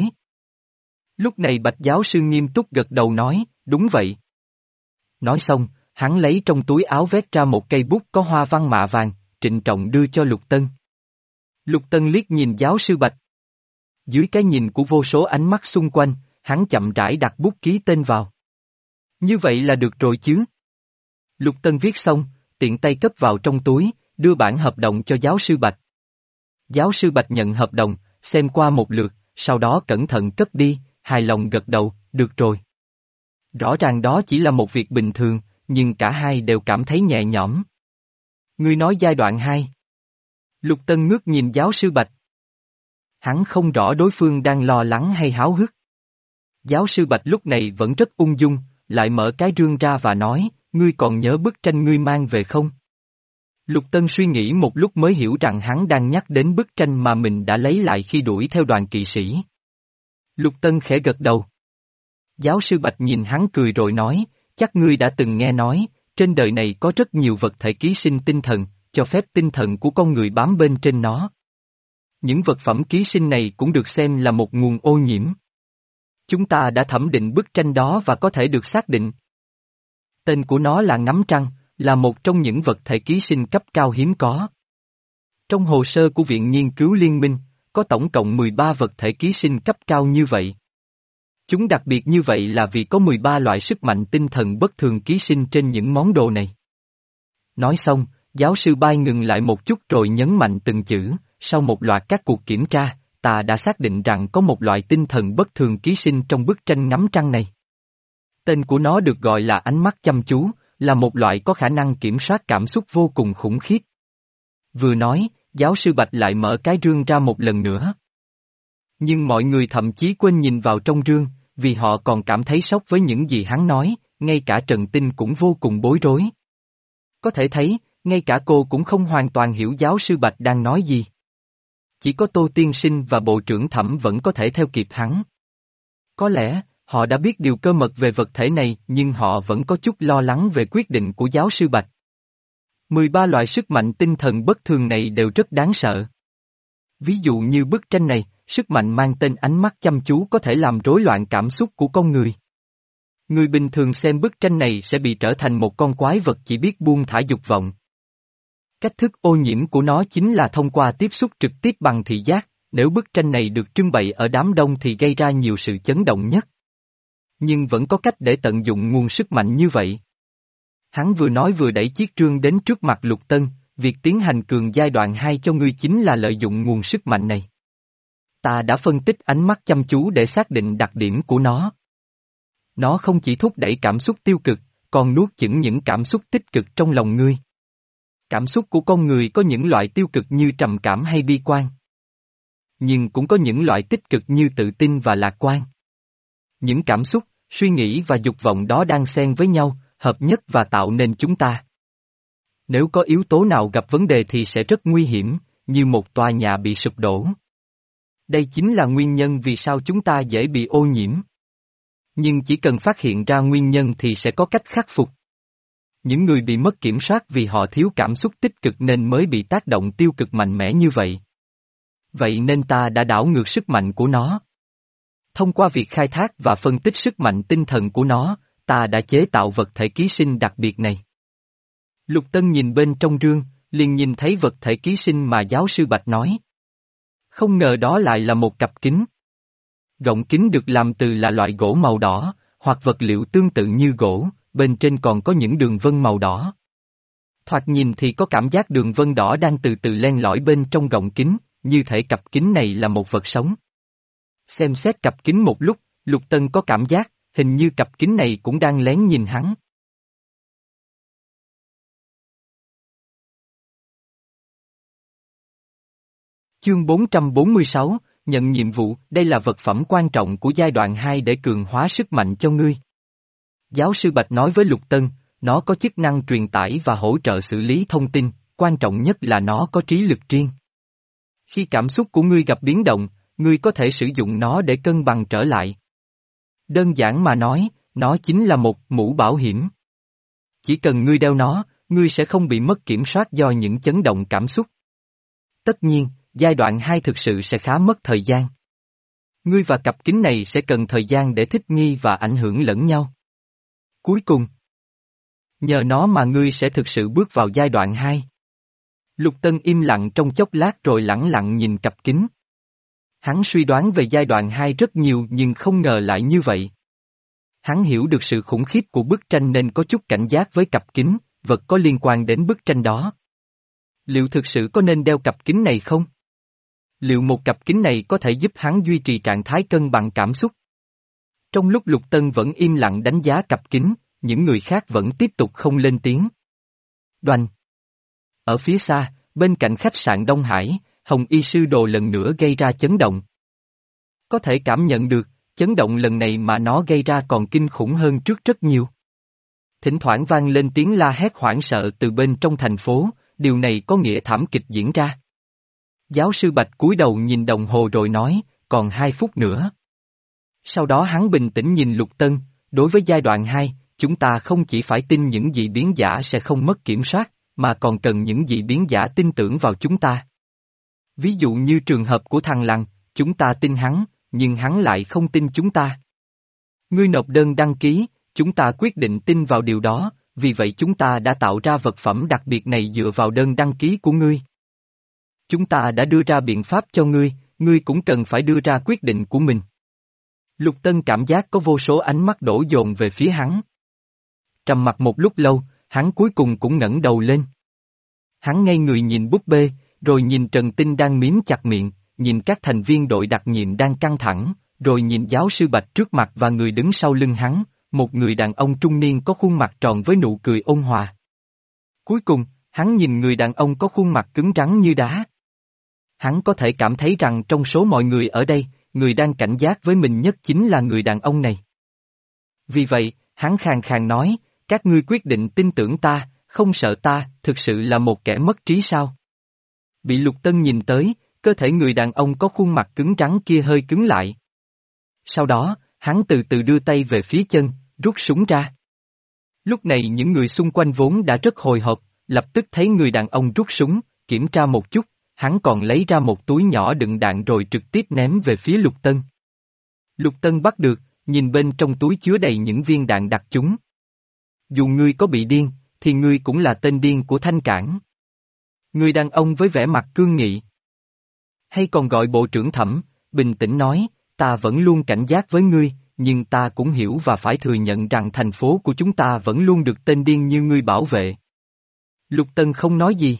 S1: Lúc này Bạch giáo sư nghiêm túc gật đầu nói, đúng vậy. Nói xong, hắn lấy trong túi áo vét ra một cây bút có hoa văn mạ vàng, trịnh trọng đưa cho Lục Tân. Lục Tân liếc nhìn giáo sư Bạch. Dưới cái nhìn của vô số ánh mắt xung quanh, hắn chậm rãi đặt bút ký tên vào. Như vậy là được rồi chứ? Lục Tân viết xong, tiện tay cất vào trong túi, đưa bản hợp đồng cho giáo sư Bạch. Giáo sư Bạch nhận hợp đồng, xem qua một lượt, sau đó cẩn thận cất đi, hài lòng gật đầu, được rồi. Rõ ràng đó chỉ là một việc bình thường, nhưng cả hai đều cảm thấy nhẹ nhõm. Ngươi nói giai đoạn hai. Lục Tân ngước nhìn giáo sư Bạch. Hắn không rõ đối phương đang lo lắng hay háo hức. Giáo sư Bạch lúc này vẫn rất ung dung, lại mở cái rương ra và nói, ngươi còn nhớ bức tranh ngươi mang về không? Lục Tân suy nghĩ một lúc mới hiểu rằng hắn đang nhắc đến bức tranh mà mình đã lấy lại khi đuổi theo đoàn kỵ sĩ. Lục Tân khẽ gật đầu. Giáo sư Bạch nhìn hắn cười rồi nói, chắc ngươi đã từng nghe nói, trên đời này có rất nhiều vật thể ký sinh tinh thần, cho phép tinh thần của con người bám bên trên nó. Những vật phẩm ký sinh này cũng được xem là một nguồn ô nhiễm. Chúng ta đã thẩm định bức tranh đó và có thể được xác định. Tên của nó là ngắm trăng, là một trong những vật thể ký sinh cấp cao hiếm có. Trong hồ sơ của Viện Nghiên cứu Liên minh, có tổng cộng mười ba vật thể ký sinh cấp cao như vậy. Chúng đặc biệt như vậy là vì có mười ba loại sức mạnh tinh thần bất thường ký sinh trên những món đồ này. Nói xong, giáo sư Bai ngừng lại một chút rồi nhấn mạnh từng chữ, sau một loạt các cuộc kiểm tra, ta đã xác định rằng có một loại tinh thần bất thường ký sinh trong bức tranh ngắm trăng này. Tên của nó được gọi là ánh mắt chăm chú, là một loại có khả năng kiểm soát cảm xúc vô cùng khủng khiếp. Vừa nói, giáo sư Bạch lại mở cái rương ra một lần nữa. Nhưng mọi người thậm chí quên nhìn vào trong rương, vì họ còn cảm thấy sốc với những gì hắn nói, ngay cả Trần Tinh cũng vô cùng bối rối. Có thể thấy, ngay cả cô cũng không hoàn toàn hiểu giáo sư Bạch đang nói gì. Chỉ có Tô Tiên Sinh và Bộ trưởng Thẩm vẫn có thể theo kịp hắn. Có lẽ, họ đã biết điều cơ mật về vật thể này nhưng họ vẫn có chút lo lắng về quyết định của giáo sư Bạch. mười ba loại sức mạnh tinh thần bất thường này đều rất đáng sợ. Ví dụ như bức tranh này, sức mạnh mang tên ánh mắt chăm chú có thể làm rối loạn cảm xúc của con người. Người bình thường xem bức tranh này sẽ bị trở thành một con quái vật chỉ biết buông thả dục vọng. Cách thức ô nhiễm của nó chính là thông qua tiếp xúc trực tiếp bằng thị giác, nếu bức tranh này được trưng bày ở đám đông thì gây ra nhiều sự chấn động nhất. Nhưng vẫn có cách để tận dụng nguồn sức mạnh như vậy. Hắn vừa nói vừa đẩy chiếc rương đến trước mặt Lục Tân, việc tiến hành cường giai đoạn hai cho ngươi chính là lợi dụng nguồn sức mạnh này. Ta đã phân tích ánh mắt chăm chú để xác định đặc điểm của nó. Nó không chỉ thúc đẩy cảm xúc tiêu cực, còn nuốt chửng những cảm xúc tích cực trong lòng ngươi. Cảm xúc của con người có những loại tiêu cực như trầm cảm hay bi quan. Nhưng cũng có những loại tích cực như tự tin và lạc quan. Những cảm xúc, suy nghĩ và dục vọng đó đang xen với nhau, hợp nhất và tạo nên chúng ta. Nếu có yếu tố nào gặp vấn đề thì sẽ rất nguy hiểm, như một tòa nhà bị sụp đổ. Đây chính là nguyên nhân vì sao chúng ta dễ bị ô nhiễm. Nhưng chỉ cần phát hiện ra nguyên nhân thì sẽ có cách khắc phục. Những người bị mất kiểm soát vì họ thiếu cảm xúc tích cực nên mới bị tác động tiêu cực mạnh mẽ như vậy. Vậy nên ta đã đảo ngược sức mạnh của nó. Thông qua việc khai thác và phân tích sức mạnh tinh thần của nó, ta đã chế tạo vật thể ký sinh đặc biệt này. Lục Tân nhìn bên trong rương, liền nhìn thấy vật thể ký sinh mà giáo sư Bạch nói. Không ngờ đó lại là một cặp kính. Gọng kính được làm từ là loại gỗ màu đỏ, hoặc vật liệu tương tự như gỗ, bên trên còn có những đường vân màu đỏ. Thoạt nhìn thì có cảm giác đường vân đỏ đang từ từ len lỏi bên trong gọng kính, như thể cặp kính này là một vật sống. Xem xét cặp kính một lúc, Lục Tân có cảm giác, hình như cặp kính này cũng đang lén nhìn hắn. Chương bốn trăm bốn mươi sáu, nhận nhiệm vụ, đây là vật phẩm quan trọng của giai đoạn hai để cường hóa sức mạnh cho ngươi. Giáo sư Bạch nói với Lục Tân, nó có chức năng truyền tải và hỗ trợ xử lý thông tin, quan trọng nhất là nó có trí lực riêng. Khi cảm xúc của ngươi gặp biến động, ngươi có thể sử dụng nó để cân bằng trở lại. Đơn giản mà nói, nó chính là một mũ bảo hiểm. Chỉ cần ngươi đeo nó, ngươi sẽ không bị mất kiểm soát do những chấn động cảm xúc. Tất nhiên, giai đoạn hai thực sự sẽ khá mất thời gian. Ngươi và cặp kính này sẽ cần thời gian để thích nghi và ảnh hưởng lẫn nhau. Cuối cùng, nhờ nó mà ngươi sẽ thực sự bước vào giai đoạn hai. Lục Tân im lặng trong chốc lát rồi lẳng lặng nhìn cặp kính. Hắn suy đoán về giai đoạn hai rất nhiều nhưng không ngờ lại như vậy. Hắn hiểu được sự khủng khiếp của bức tranh nên có chút cảnh giác với cặp kính, vật có liên quan đến bức tranh đó. Liệu thực sự có nên đeo cặp kính này không? Liệu một cặp kính này có thể giúp hắn duy trì trạng thái cân bằng cảm xúc? Trong lúc Lục Tân vẫn im lặng đánh giá cặp kính, những người khác vẫn tiếp tục không lên tiếng. Đoành. Ở phía xa, bên cạnh khách sạn Đông Hải, Hồng Y Sư Đồ lần nữa gây ra chấn động. Có thể cảm nhận được, chấn động lần này mà nó gây ra còn kinh khủng hơn trước rất nhiều. Thỉnh thoảng vang lên tiếng la hét hoảng sợ từ bên trong thành phố, điều này có nghĩa thảm kịch diễn ra. Giáo sư Bạch cúi đầu nhìn đồng hồ rồi nói, còn hai phút nữa. Sau đó hắn bình tĩnh nhìn Lục Tân, đối với giai đoạn hai, chúng ta không chỉ phải tin những dị biến giả sẽ không mất kiểm soát, mà còn cần những dị biến giả tin tưởng vào chúng ta. Ví dụ như trường hợp của thằng Lăng, chúng ta tin hắn, nhưng hắn lại không tin chúng ta. Ngươi nộp đơn đăng ký, chúng ta quyết định tin vào điều đó, vì vậy chúng ta đã tạo ra vật phẩm đặc biệt này dựa vào đơn đăng ký của ngươi. Chúng ta đã đưa ra biện pháp cho ngươi, ngươi cũng cần phải đưa ra quyết định của mình. Lục Tân cảm giác có vô số ánh mắt đổ dồn về phía hắn. Trầm mặc một lúc lâu, hắn cuối cùng cũng ngẩng đầu lên. Hắn ngây người nhìn búp bê, rồi nhìn Trần Tinh đang miếm chặt miệng, nhìn các thành viên đội đặc nhiệm đang căng thẳng, rồi nhìn giáo sư Bạch trước mặt và người đứng sau lưng hắn, một người đàn ông trung niên có khuôn mặt tròn với nụ cười ôn hòa. Cuối cùng, hắn nhìn người đàn ông có khuôn mặt cứng rắn như đá. Hắn có thể cảm thấy rằng trong số mọi người ở đây, người đang cảnh giác với mình nhất chính là người đàn ông này. Vì vậy, hắn khàn khàn nói, các ngươi quyết định tin tưởng ta, không sợ ta, thực sự là một kẻ mất trí sao? Bị Lục Tân nhìn tới, cơ thể người đàn ông có khuôn mặt cứng rắn kia hơi cứng lại. Sau đó, hắn từ từ đưa tay về phía chân, rút súng ra. Lúc này những người xung quanh vốn đã rất hồi hộp, lập tức thấy người đàn ông rút súng, kiểm tra một chút, hắn còn lấy ra một túi nhỏ đựng đạn rồi trực tiếp ném về phía Lục Tân. Lục Tân bắt được, nhìn bên trong túi chứa đầy những viên đạn đặc trúng. Dù ngươi có bị điên, thì ngươi cũng là tên điên của Thanh Cảng. Người đàn ông với vẻ mặt cương nghị. Hay còn gọi bộ trưởng Thẩm, bình tĩnh nói, ta vẫn luôn cảnh giác với ngươi, nhưng ta cũng hiểu và phải thừa nhận rằng thành phố của chúng ta vẫn luôn được tên điên như ngươi bảo vệ. Lục Tân không nói gì.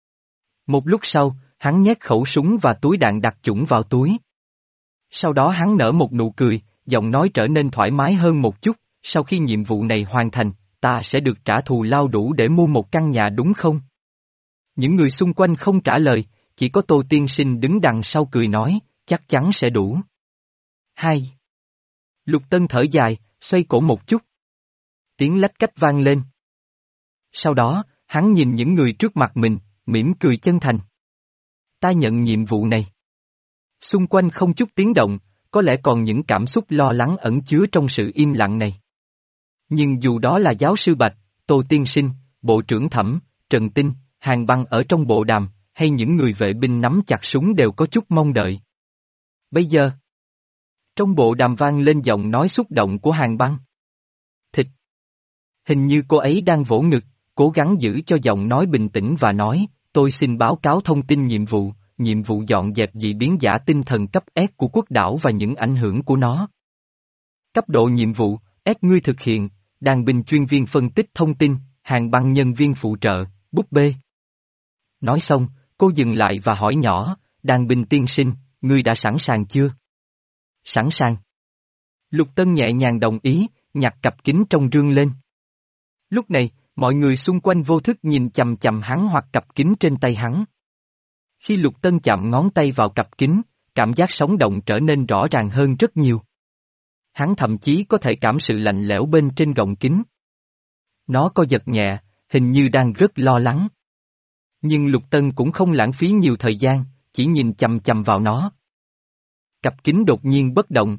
S1: Một lúc sau, hắn nhét khẩu súng và túi đạn đặc chủng vào túi. Sau đó hắn nở một nụ cười, giọng nói trở nên thoải mái hơn một chút, sau khi nhiệm vụ này hoàn thành, ta sẽ được trả thù lao đủ để mua một căn nhà đúng không? Những người xung quanh không trả lời, chỉ có Tô Tiên Sinh đứng đằng sau cười nói, chắc chắn sẽ đủ. Hai. Lục Tân thở dài, xoay cổ một chút. Tiếng lách cách vang lên. Sau đó, hắn nhìn những người trước mặt mình, mỉm cười chân thành. Ta nhận nhiệm vụ này. Xung quanh không chút tiếng động, có lẽ còn những cảm xúc lo lắng ẩn chứa trong sự im lặng này. Nhưng dù đó là giáo sư Bạch, Tô Tiên Sinh, Bộ trưởng Thẩm, Trần Tinh, Hàn Băng ở trong bộ đàm, hay những người vệ binh nắm chặt súng đều có chút mong đợi. Bây giờ, trong bộ đàm vang lên giọng nói xúc động của Hàn Băng. Thịt. Hình như cô ấy đang vỗ ngực, cố gắng giữ cho giọng nói bình tĩnh và nói, tôi xin báo cáo thông tin nhiệm vụ, nhiệm vụ dọn dẹp dị biến giả tinh thần cấp S của quốc đảo và những ảnh hưởng của nó. Cấp độ nhiệm vụ, S ngươi thực hiện, đàn binh chuyên viên phân tích thông tin, Hàn Băng nhân viên phụ trợ, búp bê. Nói xong, cô dừng lại và hỏi nhỏ, đàn binh tiên sinh, ngươi đã sẵn sàng chưa? Sẵn sàng. Lục Tân nhẹ nhàng đồng ý, nhặt cặp kính trong rương lên. Lúc này, mọi người xung quanh vô thức nhìn chằm chằm hắn hoặc cặp kính trên tay hắn. Khi Lục Tân chạm ngón tay vào cặp kính, cảm giác sống động trở nên rõ ràng hơn rất nhiều. Hắn thậm chí có thể cảm sự lạnh lẽo bên trên gọng kính. Nó co giật nhẹ, hình như đang rất lo lắng. Nhưng Lục Tân cũng không lãng phí nhiều thời gian, chỉ nhìn chằm chằm vào nó. Cặp kính đột nhiên bất động.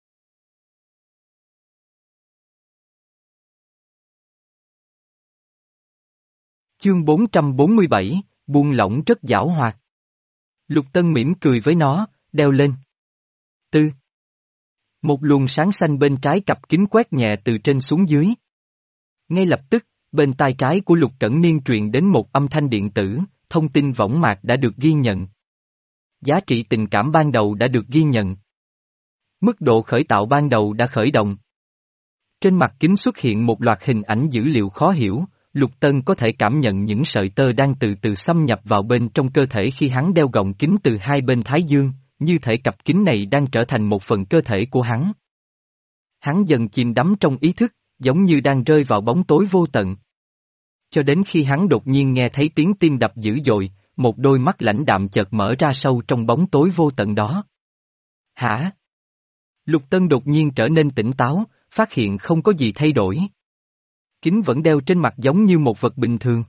S1: Chương bốn trăm bốn mươi bảy, buông lỏng rất giảo hoạt. Lục Tân mỉm cười với nó, đeo lên. Tư. Một luồng sáng xanh bên trái cặp kính quét nhẹ từ trên xuống dưới. Ngay lập tức, bên tai trái của Lục Cẩn Niên truyền đến một âm thanh điện tử, thông tin võng mạc đã được ghi nhận. Giá trị tình cảm ban đầu đã được ghi nhận. Mức độ khởi tạo ban đầu đã khởi động. Trên mặt kính xuất hiện một loạt hình ảnh dữ liệu khó hiểu, Lục Tân có thể cảm nhận những sợi tơ đang từ từ xâm nhập vào bên trong cơ thể khi hắn đeo gọng kính từ hai bên thái dương, như thể cặp kính này đang trở thành một phần cơ thể của hắn. Hắn dần chìm đắm trong ý thức, giống như đang rơi vào bóng tối vô tận. Cho đến khi hắn đột nhiên nghe thấy tiếng tim đập dữ dội, một đôi mắt lãnh đạm chợt mở ra sâu trong bóng tối vô tận đó. Hả? Lục Tân đột nhiên trở nên tỉnh táo, phát hiện không có gì thay đổi. Kính vẫn đeo trên mặt giống như một vật bình thường.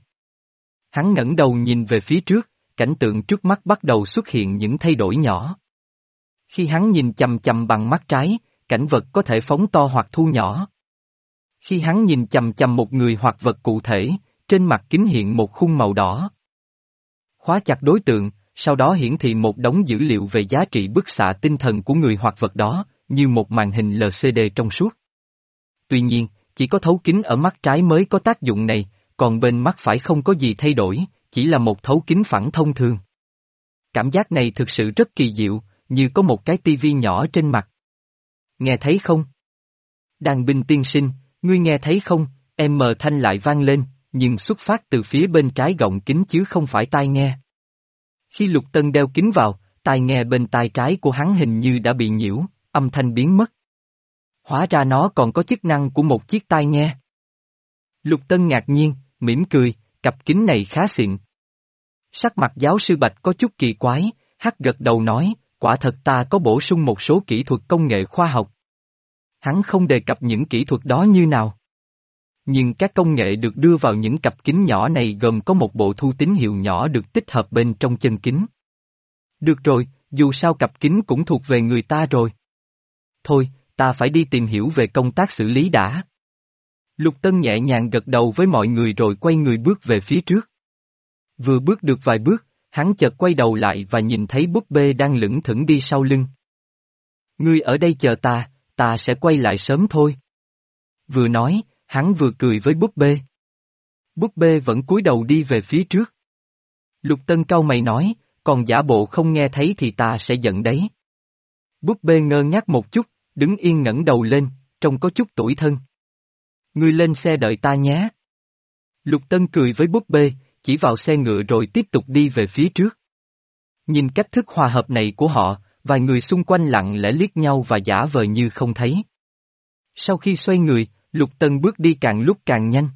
S1: Hắn ngẩng đầu nhìn về phía trước, cảnh tượng trước mắt bắt đầu xuất hiện những thay đổi nhỏ. Khi hắn nhìn chằm chằm bằng mắt trái, cảnh vật có thể phóng to hoặc thu nhỏ. Khi hắn nhìn chằm chằm một người hoặc vật cụ thể, trên mặt kính hiện một khung màu đỏ. Khóa chặt đối tượng, sau đó hiển thị một đống dữ liệu về giá trị bức xạ tinh thần của người hoặc vật đó, như một màn hình lờ xê đê trong suốt. Tuy nhiên, chỉ có thấu kính ở mắt trái mới có tác dụng này, còn bên mắt phải không có gì thay đổi, chỉ là một thấu kính phẳng thông thường. Cảm giác này thực sự rất kỳ diệu, như có một cái tivi nhỏ trên mặt. Nghe thấy không? Đàn binh tiên sinh, ngươi nghe thấy không? Em mờ thanh lại vang lên, nhưng xuất phát từ phía bên trái gọng kính chứ không phải tai nghe. Khi Lục Tân đeo kính vào, tai nghe bên tai trái của hắn hình như đã bị nhiễu, âm thanh biến mất. Hóa ra nó còn có chức năng của một chiếc tai nghe. Lục Tân ngạc nhiên, mỉm cười, cặp kính này khá xịn. Sắc mặt giáo sư Bạch có chút kỳ quái, hắt gật đầu nói, quả thật ta có bổ sung một số kỹ thuật công nghệ khoa học. Hắn không đề cập những kỹ thuật đó như nào. Nhưng các công nghệ được đưa vào những cặp kính nhỏ này gồm có một bộ thu tín hiệu nhỏ được tích hợp bên trong chân kính. Được rồi, dù sao cặp kính cũng thuộc về người ta rồi. Thôi, ta phải đi tìm hiểu về công tác xử lý đã. Lục Tân nhẹ nhàng gật đầu với mọi người rồi quay người bước về phía trước. Vừa bước được vài bước, hắn chợt quay đầu lại và nhìn thấy búp bê đang lững thững đi sau lưng. Ngươi ở đây chờ ta, ta sẽ quay lại sớm thôi. Vừa nói, hắn vừa cười với búp bê. Búp bê vẫn cúi đầu đi về phía trước. Lục Tân cau mày nói, còn giả bộ không nghe thấy thì ta sẽ giận đấy. Búp bê ngơ ngác một chút, đứng yên ngẩng đầu lên, trông có chút tủi thân. Ngươi lên xe đợi ta nhé. Lục Tân cười với búp bê, chỉ vào xe ngựa rồi tiếp tục đi về phía trước. Nhìn cách thức hòa hợp này của họ, vài người xung quanh lặng lẽ liếc nhau và giả vờ như không thấy. Sau khi xoay người, Lục Tân bước đi càng lúc càng nhanh.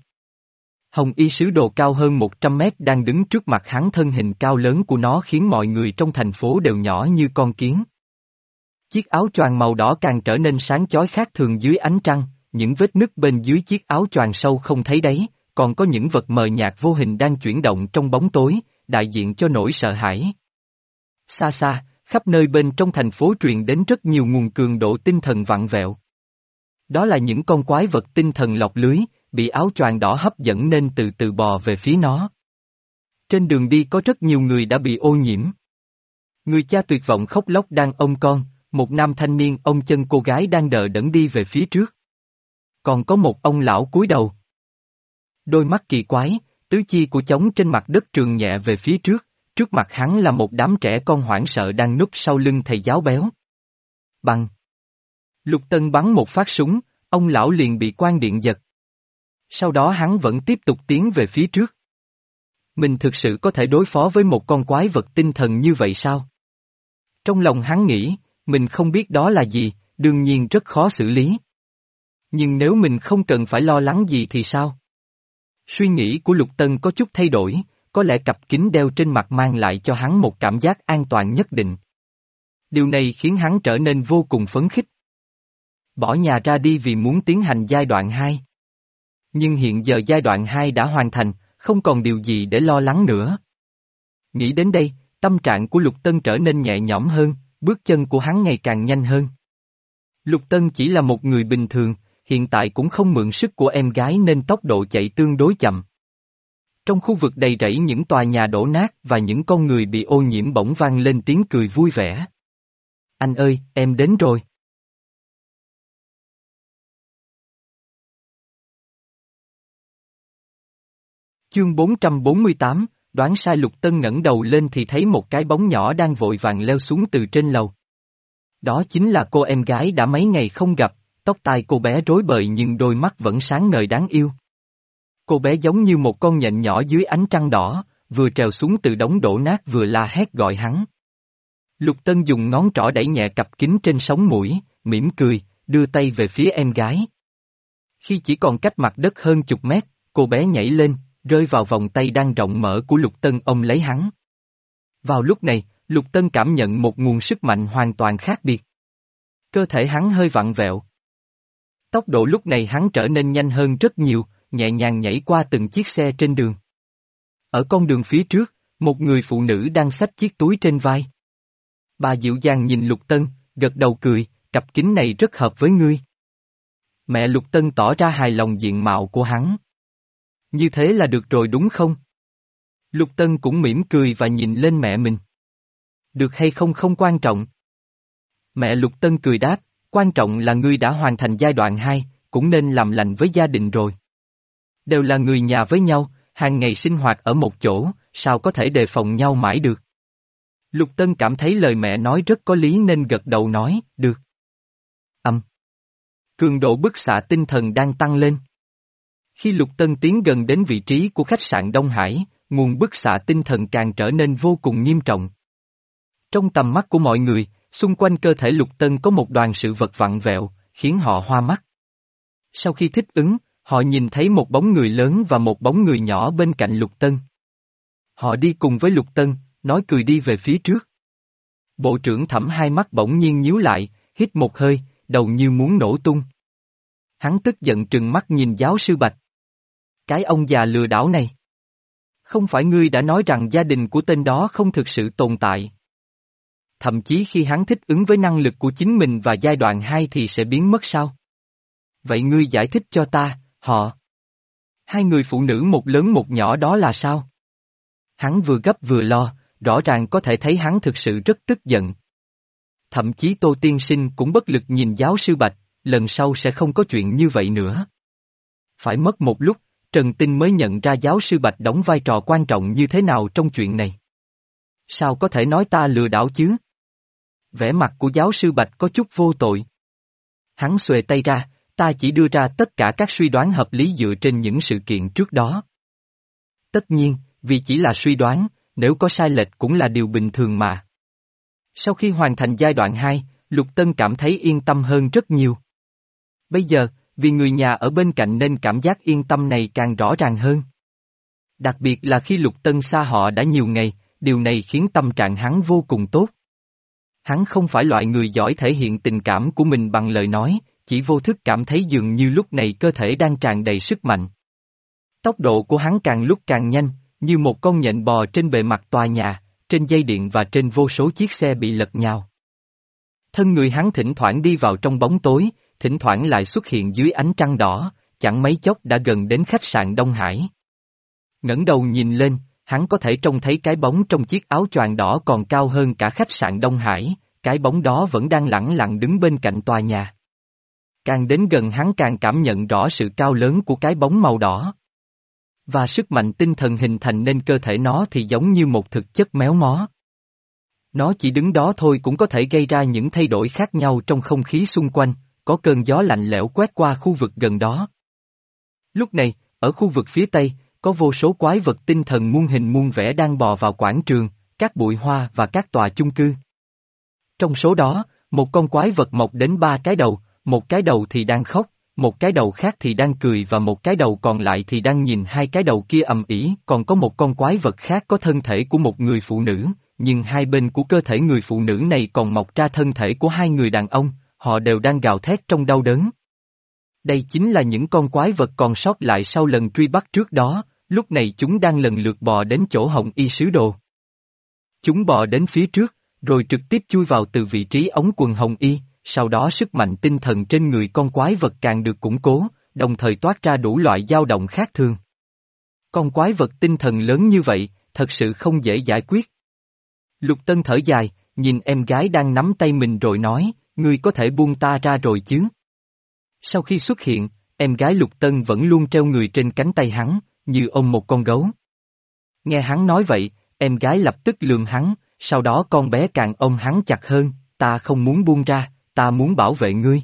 S1: Hồng y sứ đồ cao hơn một trăm mét đang đứng trước mặt hắn, thân hình cao lớn của nó khiến mọi người trong thành phố đều nhỏ như con kiến. Chiếc áo choàng màu đỏ càng trở nên sáng chói khác thường dưới ánh trăng, những vết nứt bên dưới chiếc áo choàng sâu không thấy đáy, còn có những vật mờ nhạt vô hình đang chuyển động trong bóng tối, đại diện cho nỗi sợ hãi. Xa xa, khắp nơi bên trong thành phố truyền đến rất nhiều nguồn cường độ tinh thần vặn vẹo. Đó là những con quái vật tinh thần lọc lưới, bị áo choàng đỏ hấp dẫn nên từ từ bò về phía nó. Trên đường đi có rất nhiều người đã bị ô nhiễm. Người cha tuyệt vọng khóc lóc đang ôm con, một nam thanh niên ôm chân cô gái đang đờ đẫn đi về phía trước. Còn có một ông lão cúi đầu. Đôi mắt kỳ quái, tứ chi của trống trên mặt đất trườn nhẹ về phía trước, trước mặt hắn là một đám trẻ con hoảng sợ đang núp sau lưng thầy giáo béo. Bằng. Lục Tân bắn một phát súng, ông lão liền bị quang điện giật. Sau đó hắn vẫn tiếp tục tiến về phía trước. Mình thực sự có thể đối phó với một con quái vật tinh thần như vậy sao? Trong lòng hắn nghĩ, mình không biết đó là gì, đương nhiên rất khó xử lý. Nhưng nếu mình không cần phải lo lắng gì thì sao? Suy nghĩ của Lục Tân có chút thay đổi, có lẽ cặp kính đeo trên mặt mang lại cho hắn một cảm giác an toàn nhất định. Điều này khiến hắn trở nên vô cùng phấn khích. Bỏ nhà ra đi vì muốn tiến hành giai đoạn hai. Nhưng hiện giờ giai đoạn hai đã hoàn thành, không còn điều gì để lo lắng nữa. Nghĩ đến đây, tâm trạng của Lục Tân trở nên nhẹ nhõm hơn, bước chân của hắn ngày càng nhanh hơn. Lục Tân chỉ là một người bình thường, hiện tại cũng không mượn sức của em gái nên tốc độ chạy tương đối chậm. Trong khu vực đầy rẫy những tòa nhà đổ nát và những con người bị ô nhiễm bỗng vang lên tiếng cười vui vẻ. Anh ơi, em đến rồi. Chương bốn trăm bốn mươi tám, đoán sai. Lục Tân ngẩng đầu lên thì thấy một cái bóng nhỏ đang vội vàng leo xuống từ trên lầu. Đó chính là cô em gái đã mấy ngày không gặp, tóc tai cô bé rối bời nhưng đôi mắt vẫn sáng ngời đáng yêu. Cô bé giống như một con nhện nhỏ dưới ánh trăng đỏ, vừa trèo xuống từ đống đổ nát vừa la hét gọi hắn. Lục Tân dùng ngón trỏ đẩy nhẹ cặp kính trên sống mũi, mỉm cười, đưa tay về phía em gái. Khi chỉ còn cách mặt đất hơn chục mét, cô bé nhảy lên, rơi vào vòng tay đang rộng mở của Lục Tân ôm lấy hắn. Vào lúc này, Lục Tân cảm nhận một nguồn sức mạnh hoàn toàn khác biệt. Cơ thể hắn hơi vặn vẹo. Tốc độ lúc này hắn trở nên nhanh hơn rất nhiều, nhẹ nhàng nhảy qua từng chiếc xe trên đường. Ở con đường phía trước, một người phụ nữ đang xách chiếc túi trên vai. Bà dịu dàng nhìn Lục Tân, gật đầu cười, cặp kính này rất hợp với ngươi. Mẹ Lục Tân tỏ ra hài lòng diện mạo của hắn. Như thế là được rồi đúng không? Lục Tân cũng mỉm cười và nhìn lên mẹ mình. Được hay không không quan trọng. Mẹ Lục Tân cười đáp, quan trọng là ngươi đã hoàn thành giai đoạn hai, cũng nên làm lành với gia đình rồi. Đều là người nhà với nhau, hàng ngày sinh hoạt ở một chỗ, sao có thể đề phòng nhau mãi được. Lục Tân cảm thấy lời mẹ nói rất có lý nên gật đầu nói, được. Âm. Cường độ bức xạ tinh thần đang tăng lên. Khi Lục Tân tiến gần đến vị trí của khách sạn Đông Hải, nguồn bức xạ tinh thần càng trở nên vô cùng nghiêm trọng. Trong tầm mắt của mọi người, xung quanh cơ thể Lục Tân có một đoàn sự vật vặn vẹo, khiến họ hoa mắt. Sau khi thích ứng, họ nhìn thấy một bóng người lớn và một bóng người nhỏ bên cạnh Lục Tân. Họ đi cùng với Lục Tân, nói cười đi về phía trước. Bộ trưởng Thẩm hai mắt bỗng nhiên nhíu lại, hít một hơi, đầu như muốn nổ tung. Hắn tức giận trừng mắt nhìn giáo sư Bạch. Cái ông già lừa đảo này. Không phải ngươi đã nói rằng gia đình của tên đó không thực sự tồn tại. Thậm chí khi hắn thích ứng với năng lực của chính mình và giai đoạn hai thì sẽ biến mất sao? Vậy ngươi giải thích cho ta, họ. Hai người phụ nữ một lớn một nhỏ đó là sao? Hắn vừa gấp vừa lo, rõ ràng có thể thấy hắn thực sự rất tức giận. Thậm chí Tô Tiên Sinh cũng bất lực nhìn giáo sư Bạch, lần sau sẽ không có chuyện như vậy nữa. Phải mất một lúc, Trần Tinh mới nhận ra giáo sư Bạch đóng vai trò quan trọng như thế nào trong chuyện này. Sao có thể nói ta lừa đảo chứ? Vẻ mặt của giáo sư Bạch có chút vô tội. Hắn xuề tay ra, ta chỉ đưa ra tất cả các suy đoán hợp lý dựa trên những sự kiện trước đó. Tất nhiên, vì chỉ là suy đoán, nếu có sai lệch cũng là điều bình thường mà. Sau khi hoàn thành giai đoạn hai, Lục Tân cảm thấy yên tâm hơn rất nhiều. Bây giờ, vì người nhà ở bên cạnh nên cảm giác yên tâm này càng rõ ràng hơn. Đặc biệt là khi Lục Tân xa họ đã nhiều ngày, điều này khiến tâm trạng hắn vô cùng tốt. Hắn không phải loại người giỏi thể hiện tình cảm của mình bằng lời nói, chỉ vô thức cảm thấy dường như lúc này cơ thể đang tràn đầy sức mạnh. Tốc độ của hắn càng lúc càng nhanh, như một con nhện bò trên bề mặt tòa nhà, trên dây điện và trên vô số chiếc xe bị lật nhào. Thân người hắn thỉnh thoảng đi vào trong bóng tối, thỉnh thoảng lại xuất hiện dưới ánh trăng đỏ, chẳng mấy chốc đã gần đến khách sạn Đông Hải. Ngẩng đầu nhìn lên, hắn có thể trông thấy cái bóng trong chiếc áo choàng đỏ còn cao hơn cả khách sạn Đông Hải, cái bóng đó vẫn đang lẳng lặng đứng bên cạnh tòa nhà. Càng đến gần hắn càng cảm nhận rõ sự cao lớn của cái bóng màu đỏ. Và sức mạnh tinh thần hình thành nên cơ thể nó thì giống như một thực chất méo mó. Nó chỉ đứng đó thôi cũng có thể gây ra những thay đổi khác nhau trong không khí xung quanh, có cơn gió lạnh lẽo quét qua khu vực gần đó. Lúc này, ở khu vực phía tây, có vô số quái vật tinh thần muôn hình muôn vẻ đang bò vào quảng trường, các bụi hoa và các tòa chung cư. Trong số đó, một con quái vật mọc đến ba cái đầu, một cái đầu thì đang khóc, một cái đầu khác thì đang cười và một cái đầu còn lại thì đang nhìn hai cái đầu kia ầm ĩ. Còn có một con quái vật khác có thân thể của một người phụ nữ, nhưng hai bên của cơ thể người phụ nữ này còn mọc ra thân thể của hai người đàn ông, họ đều đang gào thét trong đau đớn. Đây chính là những con quái vật còn sót lại sau lần truy bắt trước đó, lúc này chúng đang lần lượt bò đến chỗ Hồng Y sứ đồ. Chúng bò đến phía trước, rồi trực tiếp chui vào từ vị trí ống quần Hồng Y, sau đó sức mạnh tinh thần trên người con quái vật càng được củng cố, đồng thời toát ra đủ loại dao động khác thường. Con quái vật tinh thần lớn như vậy, thật sự không dễ giải quyết. Lục Tân thở dài, nhìn em gái đang nắm tay mình rồi nói, ngươi có thể buông ta ra rồi chứ? Sau khi xuất hiện, em gái Lục Tân vẫn luôn treo người trên cánh tay hắn, như ôm một con gấu. Nghe hắn nói vậy, em gái lập tức lườm hắn, sau đó con bé càng ôm hắn chặt hơn, ta không muốn buông ra, ta muốn bảo vệ ngươi.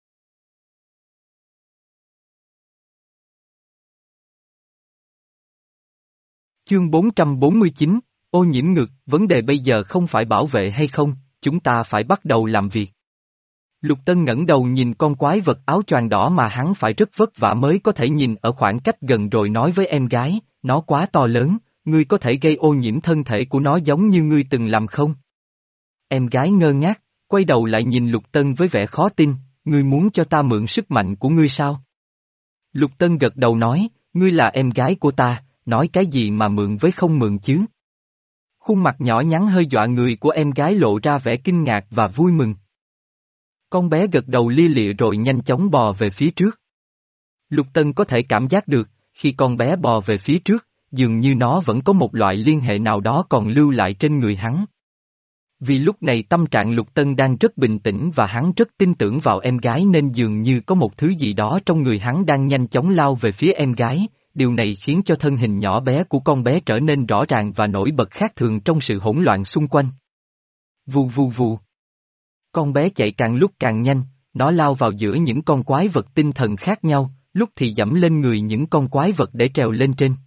S1: Chương bốn trăm bốn mươi chín, ô nhiễm ngực, vấn đề bây giờ không phải bảo vệ hay không, chúng ta phải bắt đầu làm việc. Lục Tân ngẩng đầu nhìn con quái vật áo choàng đỏ mà hắn phải rất vất vả mới có thể nhìn ở khoảng cách gần rồi nói với em gái, nó quá to lớn, ngươi có thể gây ô nhiễm thân thể của nó giống như ngươi từng làm không? Em gái ngơ ngác, quay đầu lại nhìn Lục Tân với vẻ khó tin, ngươi muốn cho ta mượn sức mạnh của ngươi sao? Lục Tân gật đầu nói, ngươi là em gái của ta, nói cái gì mà mượn với không mượn chứ? Khuôn mặt nhỏ nhắn hơi dọa người của em gái lộ ra vẻ kinh ngạc và vui mừng. Con bé gật đầu lia lịa rồi nhanh chóng bò về phía trước. Lục Tân có thể cảm giác được, khi con bé bò về phía trước, dường như nó vẫn có một loại liên hệ nào đó còn lưu lại trên người hắn. Vì lúc này tâm trạng Lục Tân đang rất bình tĩnh và hắn rất tin tưởng vào em gái nên dường như có một thứ gì đó trong người hắn đang nhanh chóng lao về phía em gái, điều này khiến cho thân hình nhỏ bé của con bé trở nên rõ ràng và nổi bật khác thường trong sự hỗn loạn xung quanh. Vù vù vù. Con bé chạy càng lúc càng nhanh, nó lao vào giữa những con quái vật tinh thần khác nhau, lúc thì dẫm lên người những con quái vật để trèo lên trên.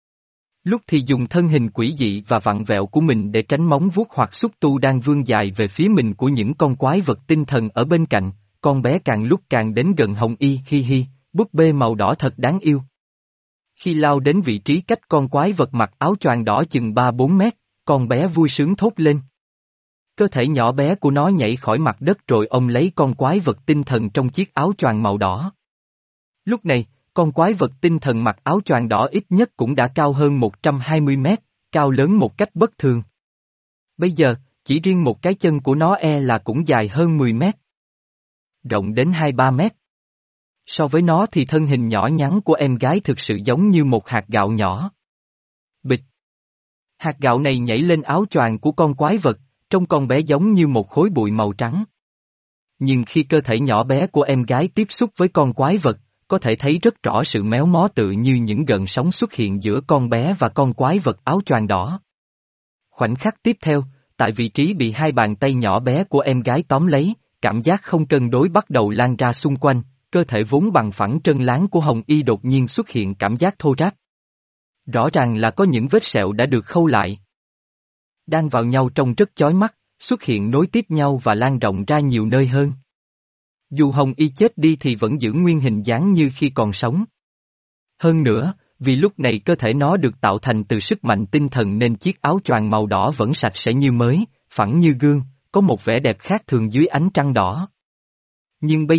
S1: Lúc thì dùng thân hình quỷ dị và vặn vẹo của mình để tránh móng vuốt hoặc xúc tu đang vươn dài về phía mình của những con quái vật tinh thần ở bên cạnh, con bé càng lúc càng đến gần Hồng Y, hi hi, búp bê màu đỏ thật đáng yêu. Khi lao đến vị trí cách con quái vật mặc áo choàng đỏ chừng ba bốn mét, con bé vui sướng thốt lên. Cơ thể nhỏ bé của nó nhảy khỏi mặt đất rồi ôm lấy con quái vật tinh thần trong chiếc áo choàng màu đỏ. Lúc này, con quái vật tinh thần mặc áo choàng đỏ ít nhất cũng đã cao hơn một trăm hai mươi mét, cao lớn một cách bất thường. Bây giờ, chỉ riêng một cái chân của nó e là cũng dài hơn mười mét. Rộng đến hai ba mét. So với nó thì thân hình nhỏ nhắn của em gái thực sự giống như một hạt gạo nhỏ. Bịch. Hạt gạo này nhảy lên áo choàng của con quái vật, trông con bé giống như một khối bụi màu trắng. Nhưng khi cơ thể nhỏ bé của em gái tiếp xúc với con quái vật, có thể thấy rất rõ sự méo mó tự như những gợn sóng xuất hiện giữa con bé và con quái vật áo choàng đỏ. Khoảnh khắc tiếp theo, tại vị trí bị hai bàn tay nhỏ bé của em gái tóm lấy, cảm giác không cân đối bắt đầu lan ra xung quanh, cơ thể vốn bằng phẳng trơn láng của Hồng Y đột nhiên xuất hiện cảm giác thô ráp. Rõ ràng là có những vết sẹo đã được khâu lại. Đang vào nhau trông rất chói mắt, xuất hiện nối tiếp nhau và lan rộng ra nhiều nơi hơn. Dù Hồng Y chết đi thì vẫn giữ nguyên hình dáng như khi còn sống. Hơn nữa, vì lúc này cơ thể nó được tạo thành từ sức mạnh tinh thần nên chiếc áo choàng màu đỏ vẫn sạch sẽ như mới, phẳng như gương, có một vẻ đẹp khác thường dưới ánh trăng đỏ. Nhưng bây giờ,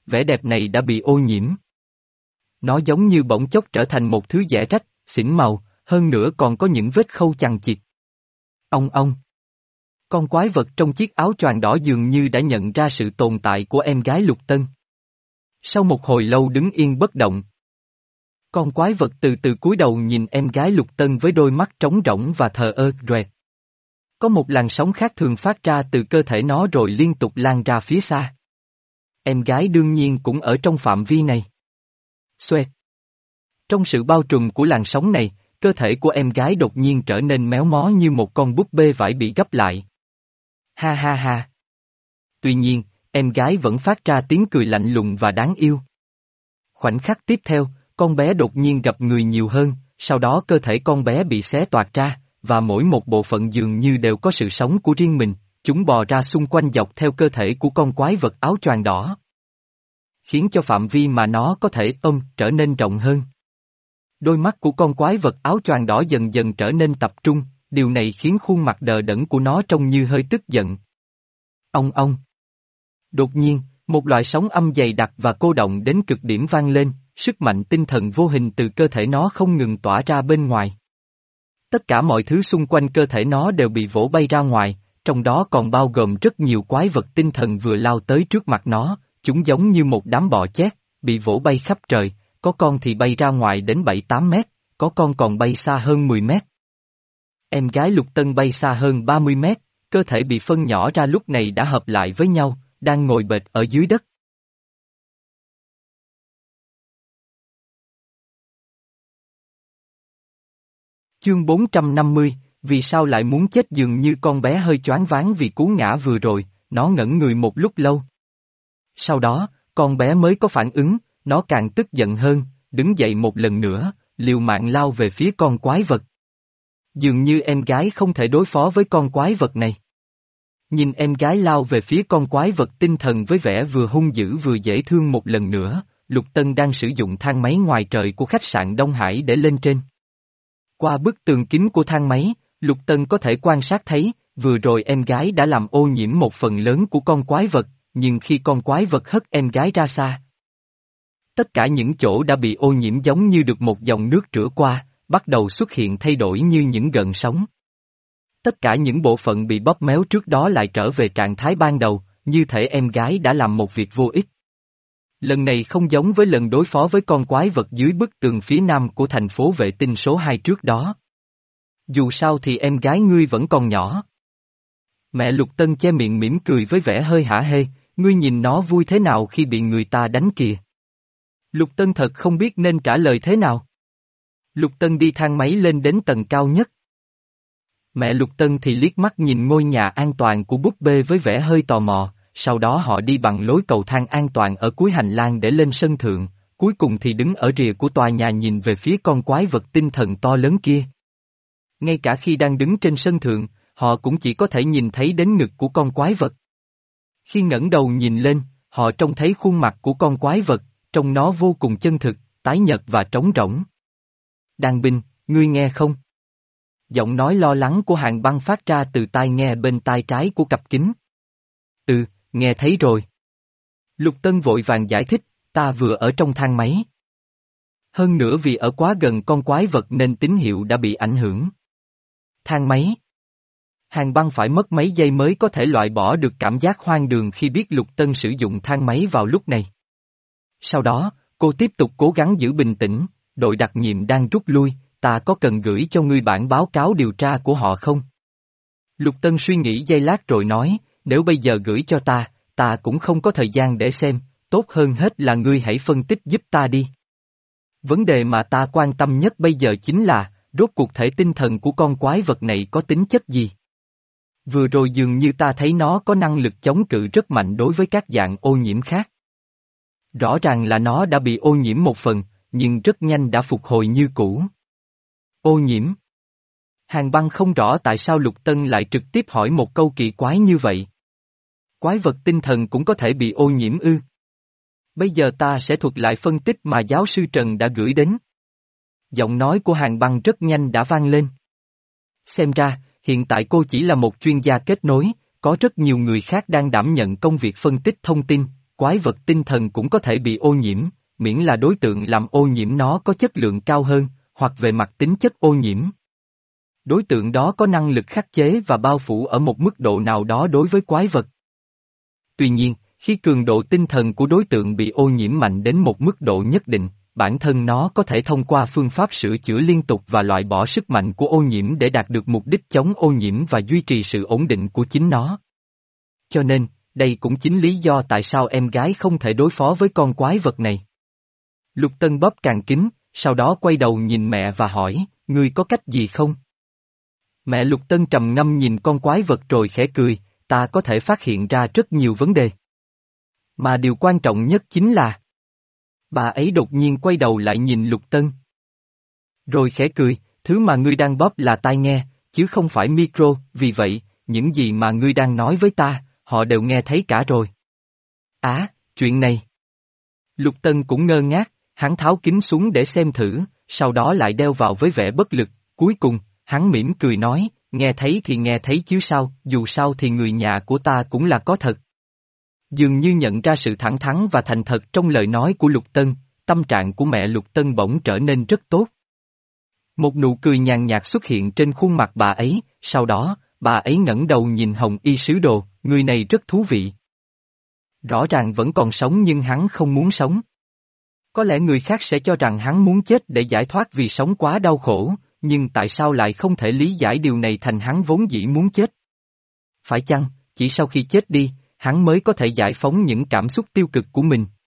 S1: vẻ đẹp này đã bị ô nhiễm. Nó giống như bỗng chốc trở thành một thứ dẻ rách, xỉn màu, hơn nữa còn có những vết khâu chằng chịt. Ong ong. Con quái vật trong chiếc áo choàng đỏ dường như đã nhận ra sự tồn tại của em gái Lục Tân. Sau một hồi lâu đứng yên bất động, con quái vật từ từ cúi đầu nhìn em gái Lục Tân với đôi mắt trống rỗng và thờ ơ roẹt. Có một làn sóng khác thường phát ra từ cơ thể nó rồi liên tục lan ra phía xa. Em gái đương nhiên cũng ở trong phạm vi này. Xoẹt. Trong sự bao trùm của làn sóng này, cơ thể của em gái đột nhiên trở nên méo mó như một con búp bê vải bị gấp lại. Ha ha ha. Tuy nhiên, em gái vẫn phát ra tiếng cười lạnh lùng và đáng yêu. Khoảnh khắc tiếp theo, con bé đột nhiên gặp người nhiều hơn, sau đó cơ thể con bé bị xé toạc ra, và mỗi một bộ phận dường như đều có sự sống của riêng mình, chúng bò ra xung quanh dọc theo cơ thể của con quái vật áo choàng đỏ. Khiến cho phạm vi mà nó có thể ôm trở nên rộng hơn. Đôi mắt của con quái vật áo choàng đỏ dần dần trở nên tập trung, điều này khiến khuôn mặt đờ đẫn của nó trông như hơi tức giận. Ong ong. Đột nhiên, một loại sóng âm dày đặc và cô động đến cực điểm vang lên, sức mạnh tinh thần vô hình từ cơ thể nó không ngừng tỏa ra bên ngoài. Tất cả mọi thứ xung quanh cơ thể nó đều bị vỗ bay ra ngoài, trong đó còn bao gồm rất nhiều quái vật tinh thần vừa lao tới trước mặt nó, chúng giống như một đám bọ chét, bị vỗ bay khắp trời, có con thì bay ra ngoài đến bảy tám mét, có con còn bay xa hơn mười mét. Em gái Lục Tân bay xa hơn ba mươi mét, cơ thể bị phân nhỏ ra lúc này đã hợp lại với nhau, đang ngồi bệt ở dưới đất. Chương bốn trăm năm mươi, vì sao lại muốn chết dường như con bé hơi choáng váng vì cú ngã vừa rồi, nó ngẩn người một lúc lâu. Sau đó, con bé mới có phản ứng, nó càng tức giận hơn, đứng dậy một lần nữa, liều mạng lao về phía con quái vật. Dường như em gái không thể đối phó với con quái vật này. Nhìn em gái lao về phía con quái vật tinh thần với vẻ vừa hung dữ vừa dễ thương một lần nữa, Lục Tân đang sử dụng thang máy ngoài trời của khách sạn Đông Hải để lên trên. Qua bức tường kính của thang máy, Lục Tân có thể quan sát thấy, vừa rồi em gái đã làm ô nhiễm một phần lớn của con quái vật, nhưng khi con quái vật hất em gái ra xa, tất cả những chỗ đã bị ô nhiễm giống như được một dòng nước rửa qua, bắt đầu xuất hiện thay đổi như những gợn sóng. Tất cả những bộ phận bị bóp méo trước đó lại trở về trạng thái ban đầu, như thể em gái đã làm một việc vô ích. Lần này không giống với lần đối phó với con quái vật dưới bức tường phía nam của thành phố vệ tinh số hai trước đó. Dù sao thì em gái ngươi vẫn còn nhỏ. Mẹ Lục Tân che miệng mỉm cười với vẻ hơi hả hê, ngươi nhìn nó vui thế nào khi bị người ta đánh kìa. Lục Tân thật không biết nên trả lời thế nào. Lục Tân đi thang máy lên đến tầng cao nhất. Mẹ Lục Tân thì liếc mắt nhìn ngôi nhà an toàn của búp bê với vẻ hơi tò mò, sau đó họ đi bằng lối cầu thang an toàn ở cuối hành lang để lên sân thượng, cuối cùng thì đứng ở rìa của tòa nhà nhìn về phía con quái vật tinh thần to lớn kia. Ngay cả khi đang đứng trên sân thượng, họ cũng chỉ có thể nhìn thấy đến ngực của con quái vật. Khi ngẩng đầu nhìn lên, họ trông thấy khuôn mặt của con quái vật, trông nó vô cùng chân thực, tái nhợt và trống rỗng. Đàn binh, ngươi nghe không? Giọng nói lo lắng của Hàn Băng phát ra từ tai nghe bên tai trái của cặp kính. Ừ, nghe thấy rồi. Lục Tân vội vàng giải thích, ta vừa ở trong thang máy. Hơn nữa vì ở quá gần con quái vật nên tín hiệu đã bị ảnh hưởng. Thang máy. Hàn Băng phải mất mấy giây mới có thể loại bỏ được cảm giác hoang đường khi biết Lục Tân sử dụng thang máy vào lúc này. Sau đó, cô tiếp tục cố gắng giữ bình tĩnh, đội đặc nhiệm đang rút lui, ta có cần gửi cho ngươi bản báo cáo điều tra của họ không? Lục Tân suy nghĩ giây lát rồi nói, nếu bây giờ gửi cho ta, ta cũng không có thời gian để xem, tốt hơn hết là ngươi hãy phân tích giúp ta đi. Vấn đề mà ta quan tâm nhất bây giờ chính là, rốt cuộc thể tinh thần của con quái vật này có tính chất gì? Vừa rồi dường như ta thấy nó có năng lực chống cự rất mạnh đối với các dạng ô nhiễm khác. Rõ ràng là nó đã bị ô nhiễm một phần, nhưng rất nhanh đã phục hồi như cũ. Ô nhiễm. Hàn Băng không rõ tại sao Lục Tân lại trực tiếp hỏi một câu kỳ quái như vậy. Quái vật tinh thần cũng có thể bị ô nhiễm ư? Bây giờ ta sẽ thuật lại phân tích mà giáo sư Trần đã gửi đến. Giọng nói của Hàn Băng rất nhanh đã vang lên. Xem ra, hiện tại cô chỉ là một chuyên gia kết nối, có rất nhiều người khác đang đảm nhận công việc phân tích thông tin, quái vật tinh thần cũng có thể bị ô nhiễm, miễn là đối tượng làm ô nhiễm nó có chất lượng cao hơn, hoặc về mặt tính chất ô nhiễm. Đối tượng đó có năng lực khắc chế và bao phủ ở một mức độ nào đó đối với quái vật. Tuy nhiên, khi cường độ tinh thần của đối tượng bị ô nhiễm mạnh đến một mức độ nhất định, bản thân nó có thể thông qua phương pháp sửa chữa liên tục và loại bỏ sức mạnh của ô nhiễm để đạt được mục đích chống ô nhiễm và duy trì sự ổn định của chính nó. Cho nên, đây cũng chính lý do tại sao em gái không thể đối phó với con quái vật này. Lục Tân bóp càng kín, sau đó quay đầu nhìn mẹ và hỏi, ngươi có cách gì không? Mẹ Lục Tân trầm ngâm nhìn con quái vật rồi khẽ cười, ta có thể phát hiện ra rất nhiều vấn đề. Mà điều quan trọng nhất chính là... Bà ấy đột nhiên quay đầu lại nhìn Lục Tân. Rồi khẽ cười, thứ mà ngươi đang bóp là tai nghe, chứ không phải micro, vì vậy, những gì mà ngươi đang nói với ta, họ đều nghe thấy cả rồi. Á, chuyện này. Lục Tân cũng ngơ ngác, hắn tháo kính xuống để xem thử, sau đó lại đeo vào với vẻ bất lực, cuối cùng, hắn mỉm cười nói, nghe thấy thì nghe thấy chứ sao, dù sao thì người nhà của ta cũng là có thật. Dường như nhận ra sự thẳng thắn và thành thật trong lời nói của Lục Tân, tâm trạng của mẹ Lục Tân bỗng trở nên rất tốt. Một nụ cười nhàn nhạt xuất hiện trên khuôn mặt bà ấy, sau đó, bà ấy ngẩng đầu nhìn Hồng Y sứ đồ, người này rất thú vị. Rõ ràng vẫn còn sống nhưng hắn không muốn sống. Có lẽ người khác sẽ cho rằng hắn muốn chết để giải thoát vì sống quá đau khổ, nhưng tại sao lại không thể lý giải điều này thành hắn vốn dĩ muốn chết? Phải chăng, chỉ sau khi chết đi, hắn mới có thể giải phóng những cảm xúc tiêu cực của mình?